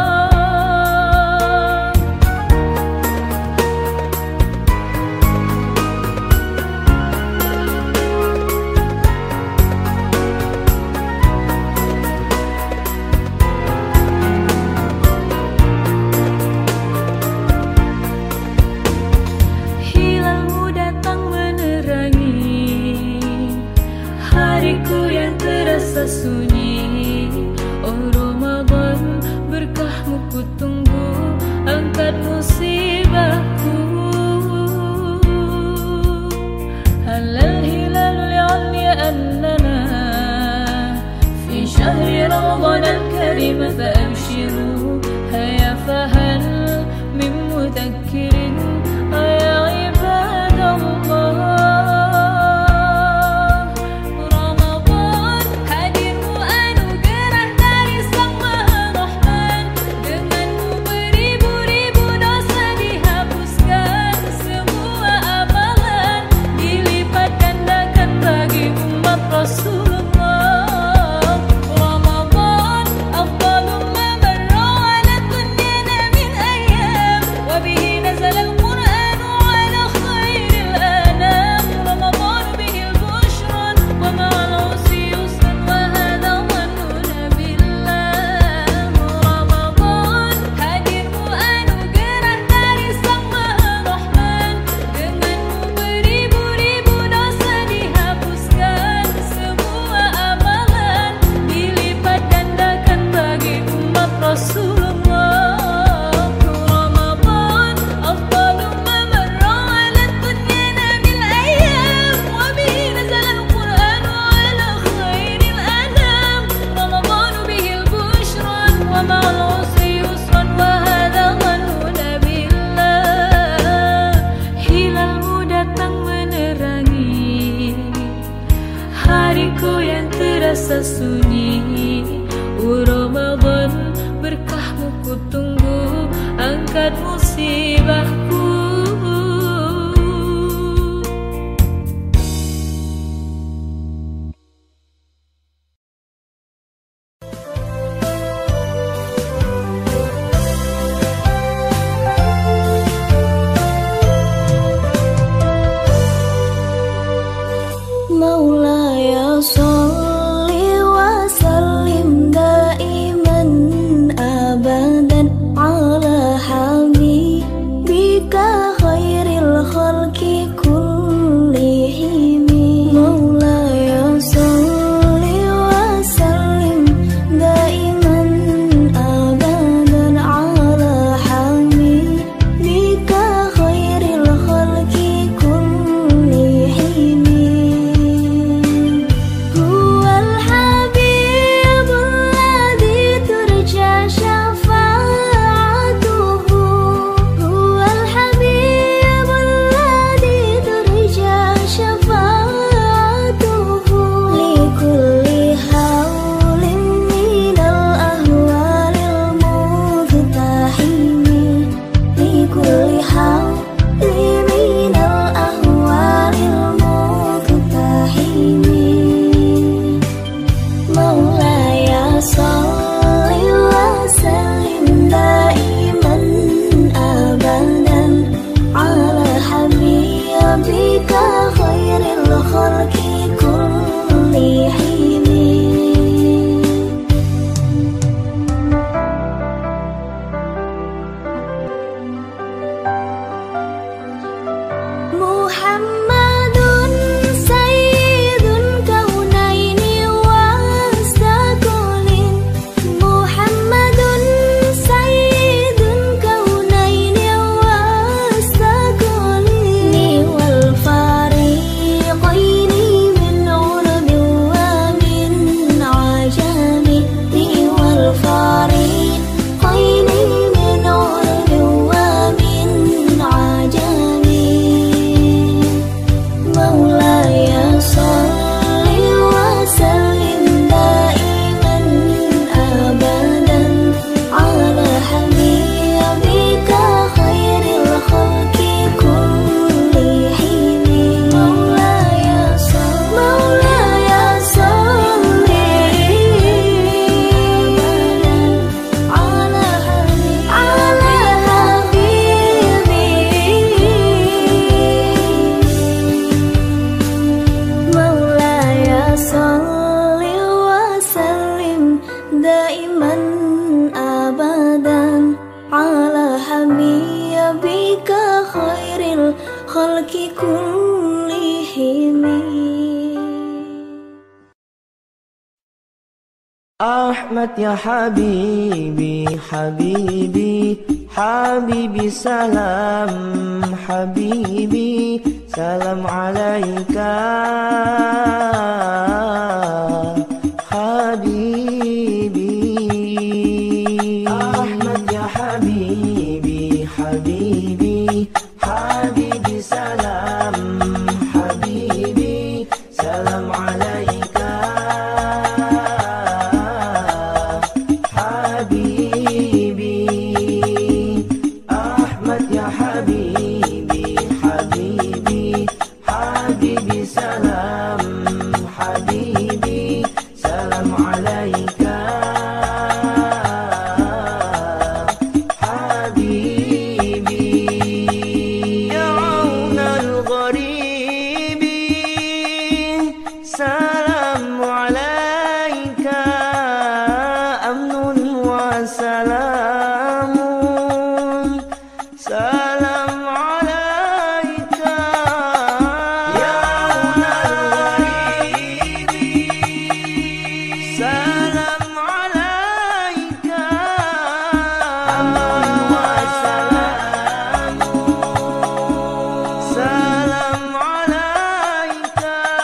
Hilalmu datang menerangi hariku yang terasa sunyi. Oh Ramadan, berkahmu ku tunggu, angkat musibahku. Halal hilalul alya annana fi syahri Ramadan al-karim fa'abshiru. Haya fahal min mudakkirin ya ibadallah. Ramadan hadirmu anugerah dari Sang Maha Rahman. Denganmu beribu-ribu dosa dihapuskan, semua amalan dilipat gandakan bagi umat Rasulullah. Ramadan afdalu ma marra ala dunyana min ayyam, wa bihi nazala al-Qur'an ala khairil anam. Ramadan bihi al-bushra wa ma'al usri yusran wa hadha dhanuna billah. Ramadan hadirmu anugerah dari Sang Maha Rahman. Denganmu beribu-ribu dosa dihapuskan, semua amalan dilipat gandakan bagi umat Rasulullah. Ramadan afdalu ma marra ala dunyana bil ayyam, wa bihi nazala al-Qur'an ala khairil anam. Ramadan bihi al-bushra wa ma'al usri yusran wa hadha dhanuna billah. Hilalmu datang menerangi hariku yang terasa sunyi. Oh Ramadan, berkahmu ku tunggu, angkat musibahku. Maulaya sholli wa sallim da'i الخلق كلهم. أحمد يا حبيبي حبيبي حبيبي سلام حبيبي سلام عليك حبيبي. أحمد يا حبيبي حبيبي حبيبي سلام حبيبي سلام عليك حبيبي. أحمد يا حبيبي حبيبي حبيبي سلام حبيبي سلام عليك حبيبي. يا عون الغريب سلام عليك أمن وسلام سلام عليك. يا عون الغريب سلام عليك أمن وسلام سلام عليك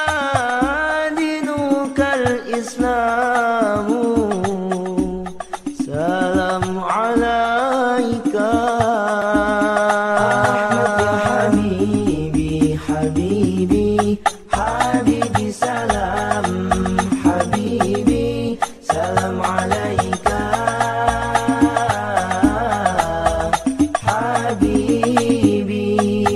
دينك الإسلام سلام عليك. أحمد يا حبيبي حبيبي حبيبي سلام حبيبي سلام عليك حبيبي.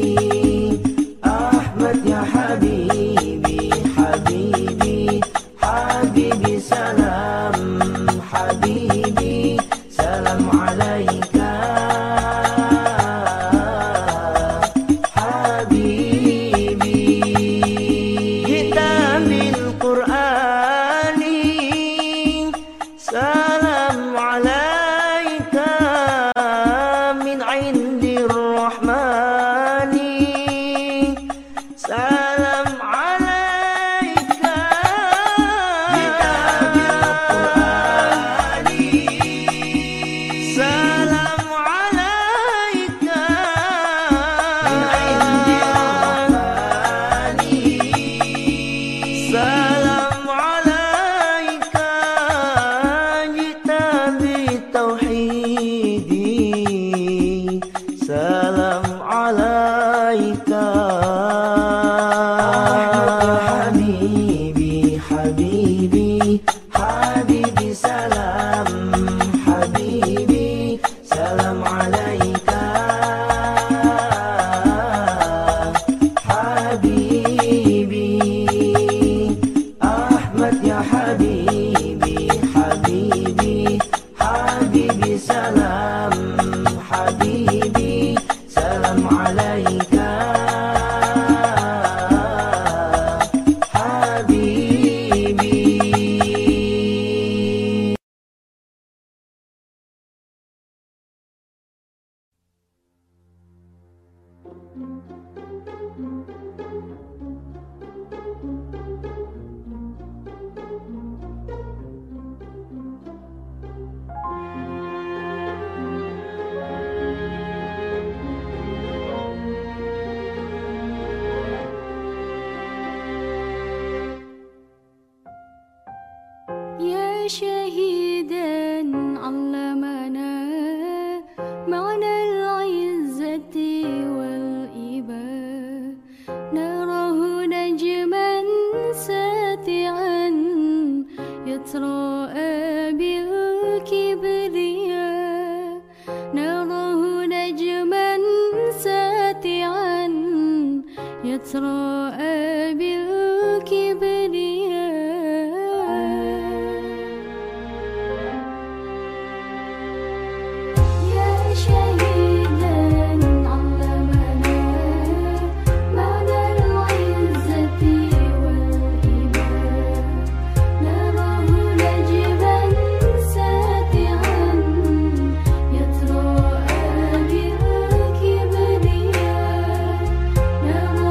أحمد يا حبيبي حبيبي حبيبي سلام حبيبي سلام عليك حبيبي. جئت بالقرآن سلام عليك من عند الرحمن سلام عليك. جئت بالقرآن سلام عليك من عند الرحمن سلام عليك. جئت بالتوحيد سلام عليك. حبيبي حبيبي حبيبي سلام حبيبي سلام عليك حبيبي. أحمد يا حبيبي حبيبي حبيبي سلام حبيبي سلام عليك حبيبي. يا شهيدا علمنا معنى العزة والإباء نراه نجما ساتعا يتراءى بالكبرياء نراه نجما ساتعا يتراءى بالكبرياء. يا شهيدا علمنا معنى العزة والإباء نراه نجما ساتعا يتراءى بالكبرياء نراه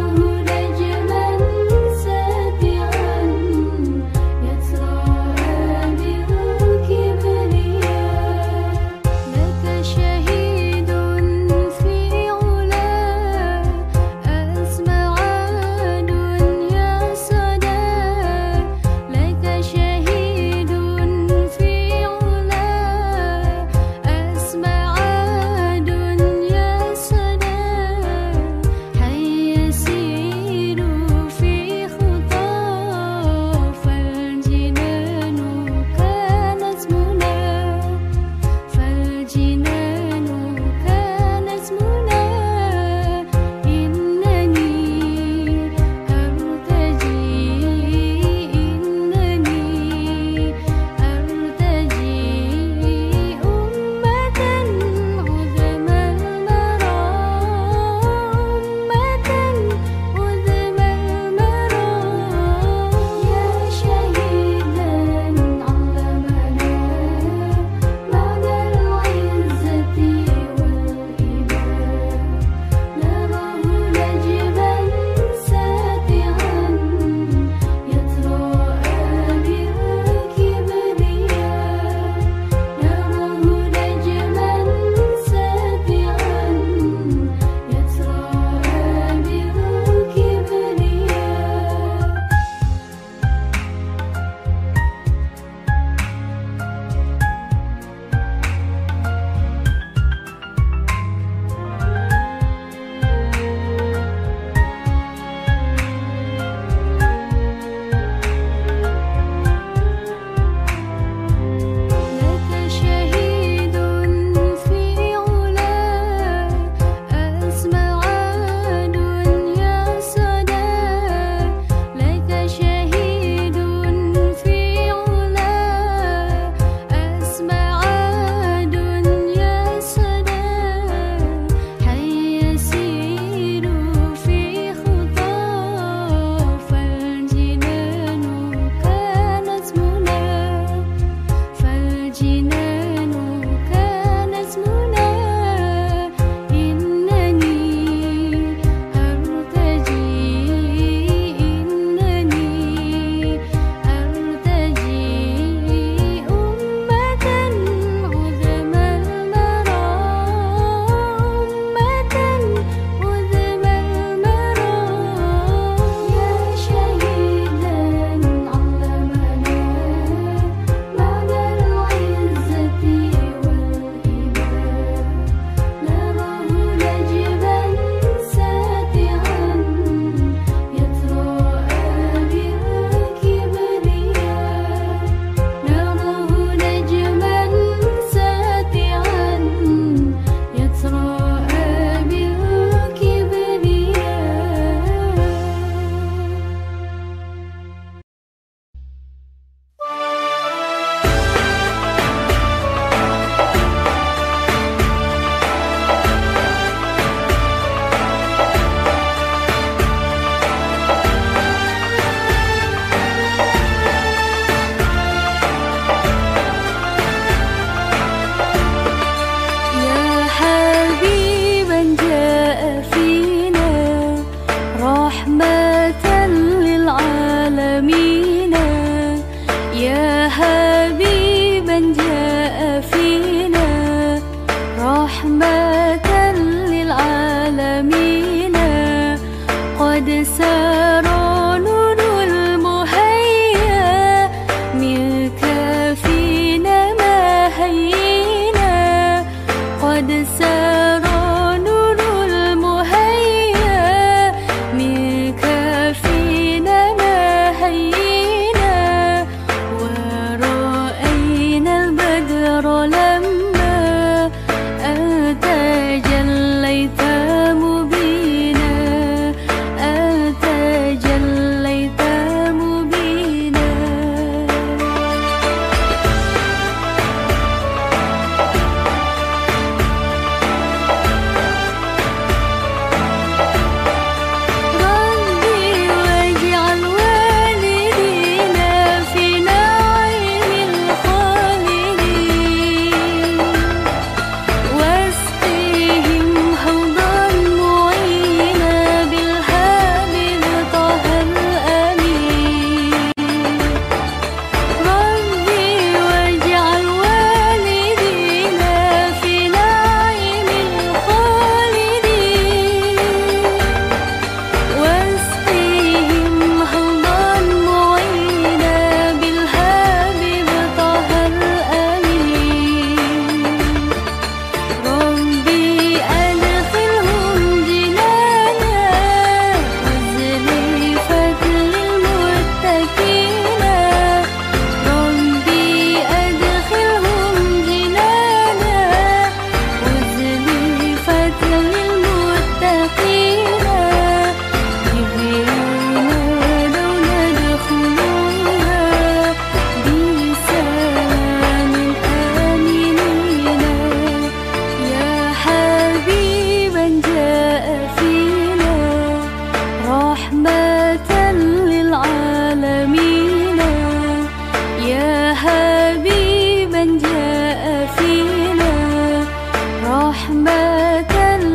سار نور المهيا منك فينا ما هينا قد سار نور المهيا منك فينا ما هينا ورأينا البدر لما أتى جليت مبينا أتى جليت مبينا ربي واجعل والدينا في نعيم الخالدين واسقيهم حوضا معينا بالحبيب طه الأمين ربي واجعل والدينا في نعيم الخالدين واسقيهم حوضا معينا بالحبيب طه الأمين ربي أدخلهم جنانا وزليفة للمتقين ربي أدخلهم جنانا وزليفة للمتقين يبينون ندخلوها بسلام آمنين يا حبيبا جاء فينا رحمة للعالمين يا حبيبا جاء فينا رحمة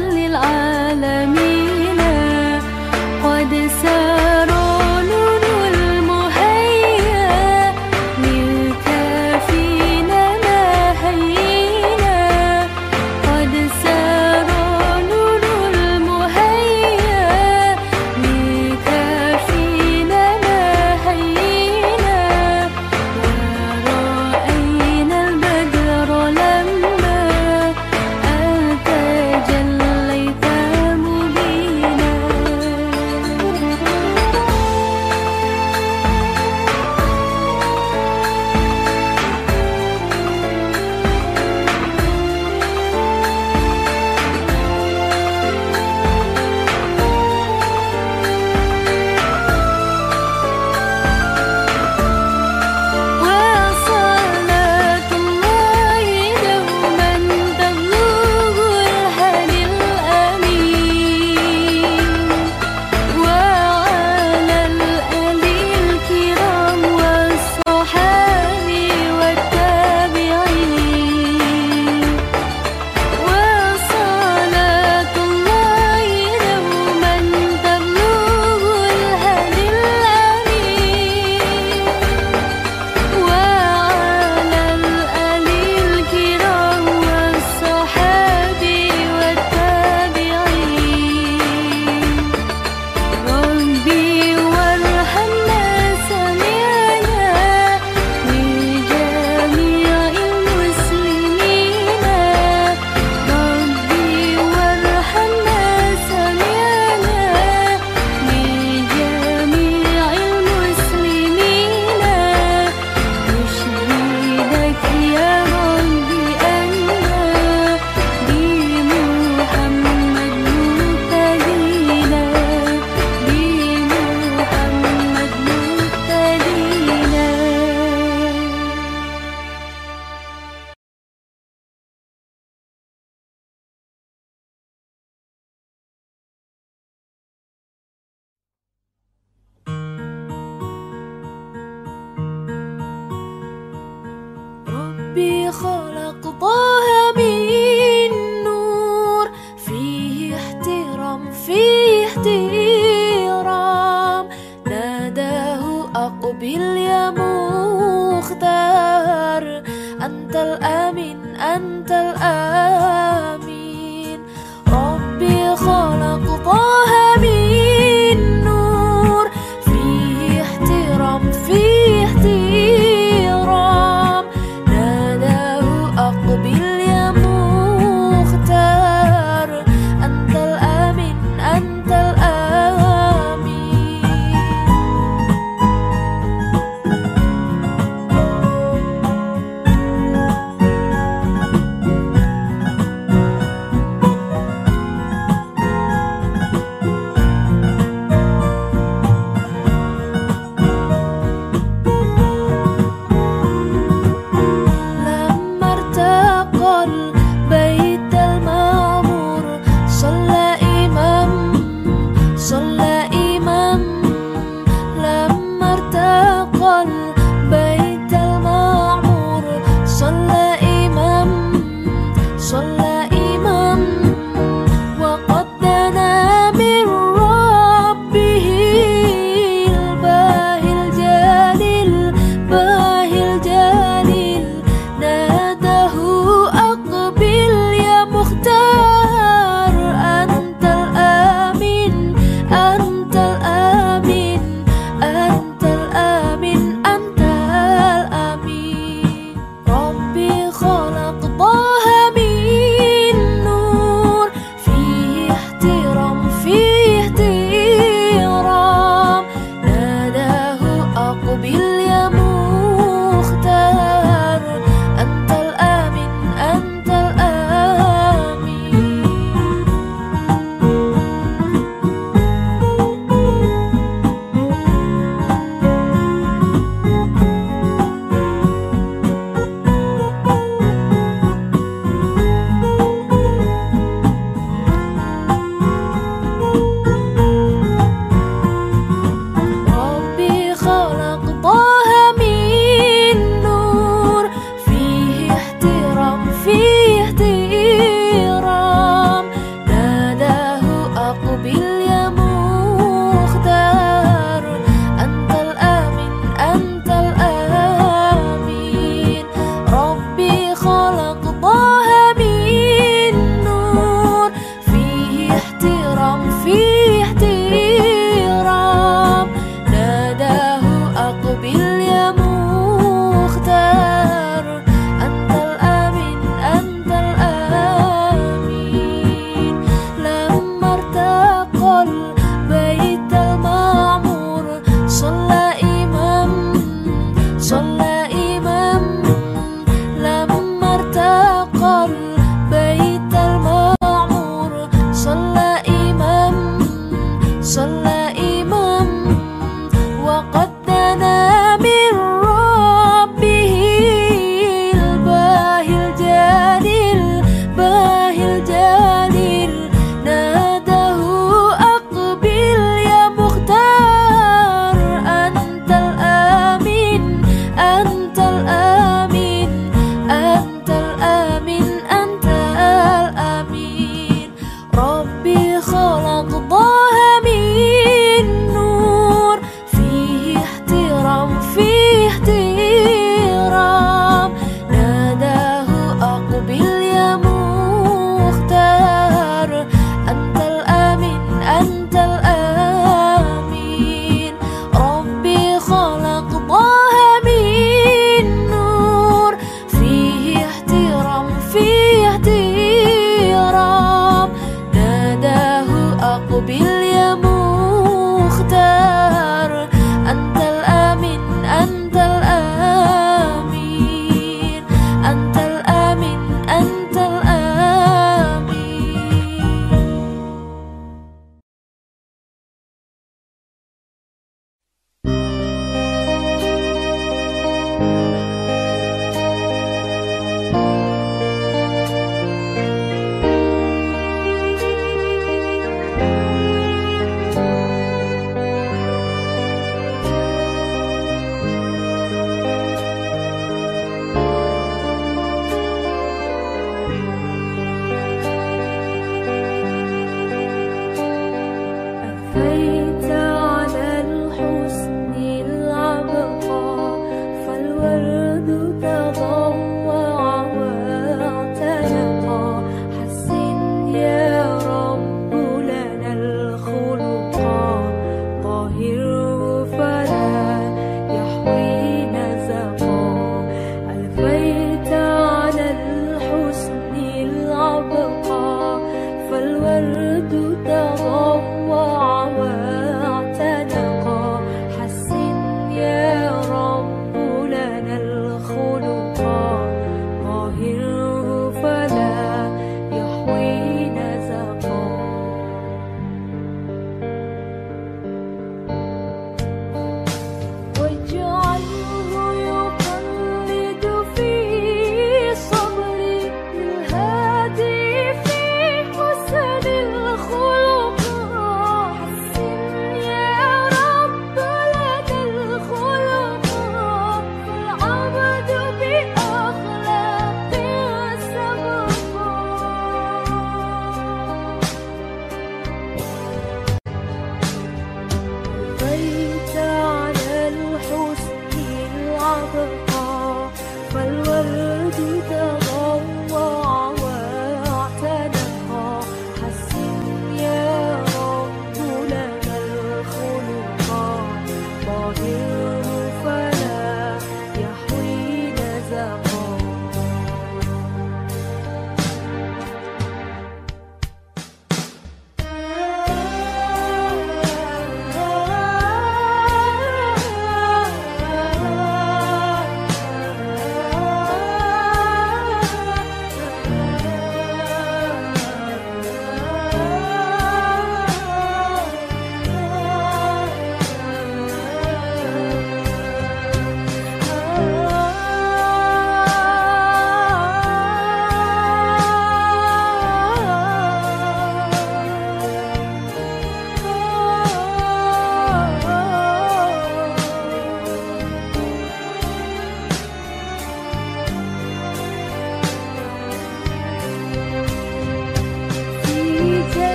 للعالمين قد سار نور المهيا منك فينا ما هينا قد سار نور المهيا منك فينا ما هينا ورأينا البدر لما أتى جليت مبينا وصلاة الله دوما تبلغ الهدي الأمين وعلى الآل الكرام والصحاب والتابعين وصلاة الله دوما تبلغ الهدي الأمين وعلى الآل الكرام والصحاب والتابعين ربي وارحمنا سمعنا من جميع المسلمين ربي وارحمنا سمعنا من جميع المسلمين نشهدك يا ربي أننا بمحمد مهتدينا بمحمد مهتدينا ربي خلق طه من نور فيه احترام فيه احترام ناداه أقبل يا مختار أنت الأمين أنت الأمين ربي خلق طه من نور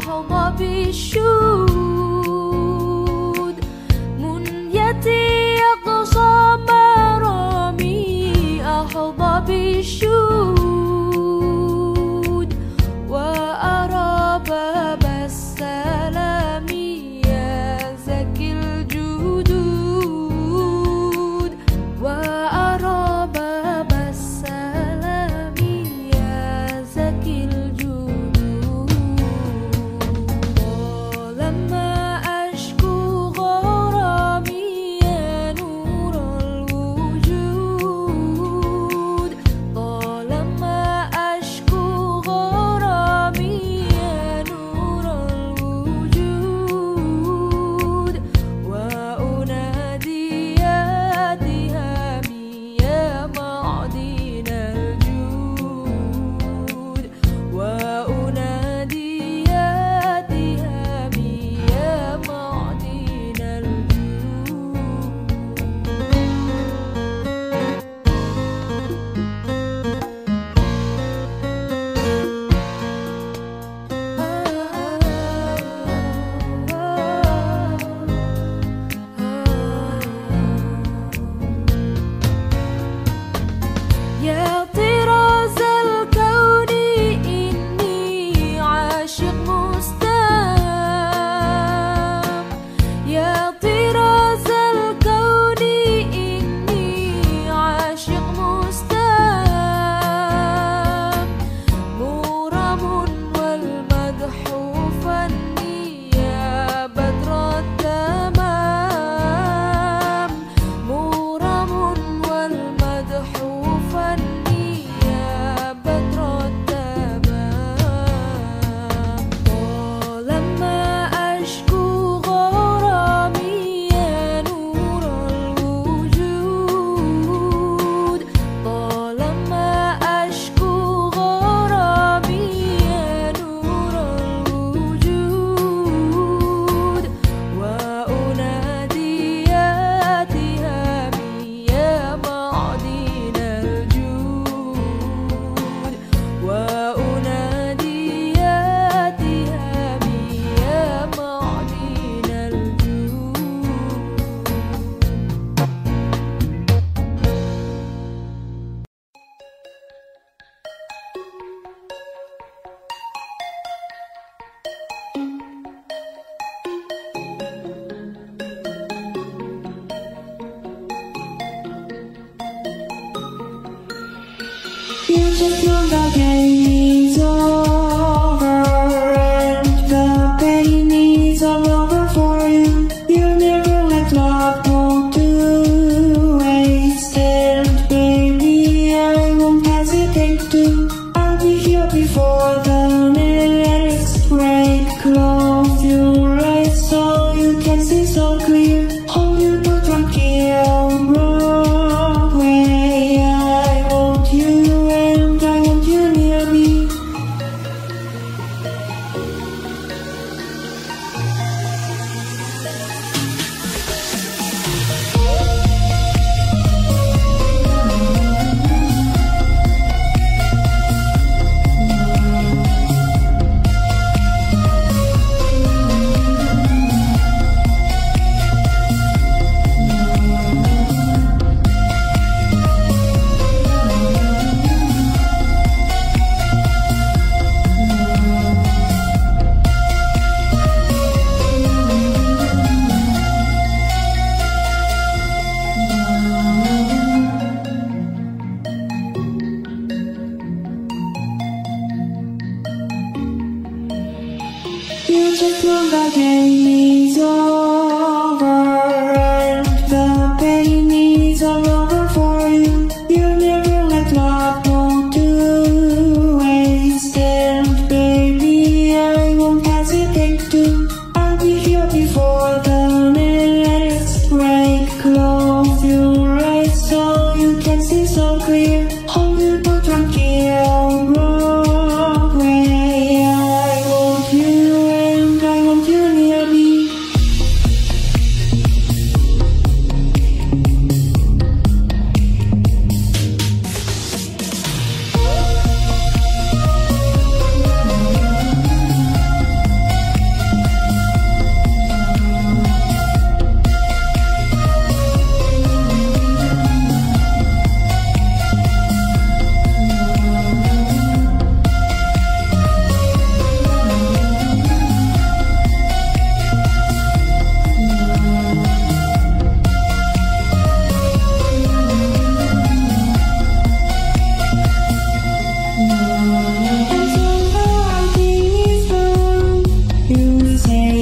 أحظى بالشهود منيتي يقصى مرامي أحظى بالشهود وأرى باب السلام يا زكي الجدود وأرى باب السلام يا زكي الجدود ولما أشكو غرامي يا نور الوجود طالما أشكو غرامي يا نور الوجود وأنادي يا تهامي يا معدن الجود وأنادي يا تهامي يا معدن يا طراز الكون إني عاشق مستهام يا طراز الكون إني عاشق مستهام مغرم والمدح فني يا بدر التمام مغرم والمدح فني يا بدر التمام ولما أشكو غرامي يا نور الوجود طالما أشكو غرامي يا نور الوجود وأنادي يا تهامي يا معدن الجود وأنادي يا تهامي يا معدن الجود You just know the game is over and the pain is all over for you. You never let love go to waste, and baby I won't hesitate to. I'll be here before the next break. Close your eyes so you can see so clear. Hold you to tranquil Broadway. I want you and I want you near me. You just know the game is over and the pain is all over for you. You never let love go to waste, and baby I won't hesitate to. I'll be here before the next break. Close your eyes so you can see so clear. Hold you to tranquil Broadway. I want you and I want you near me. we say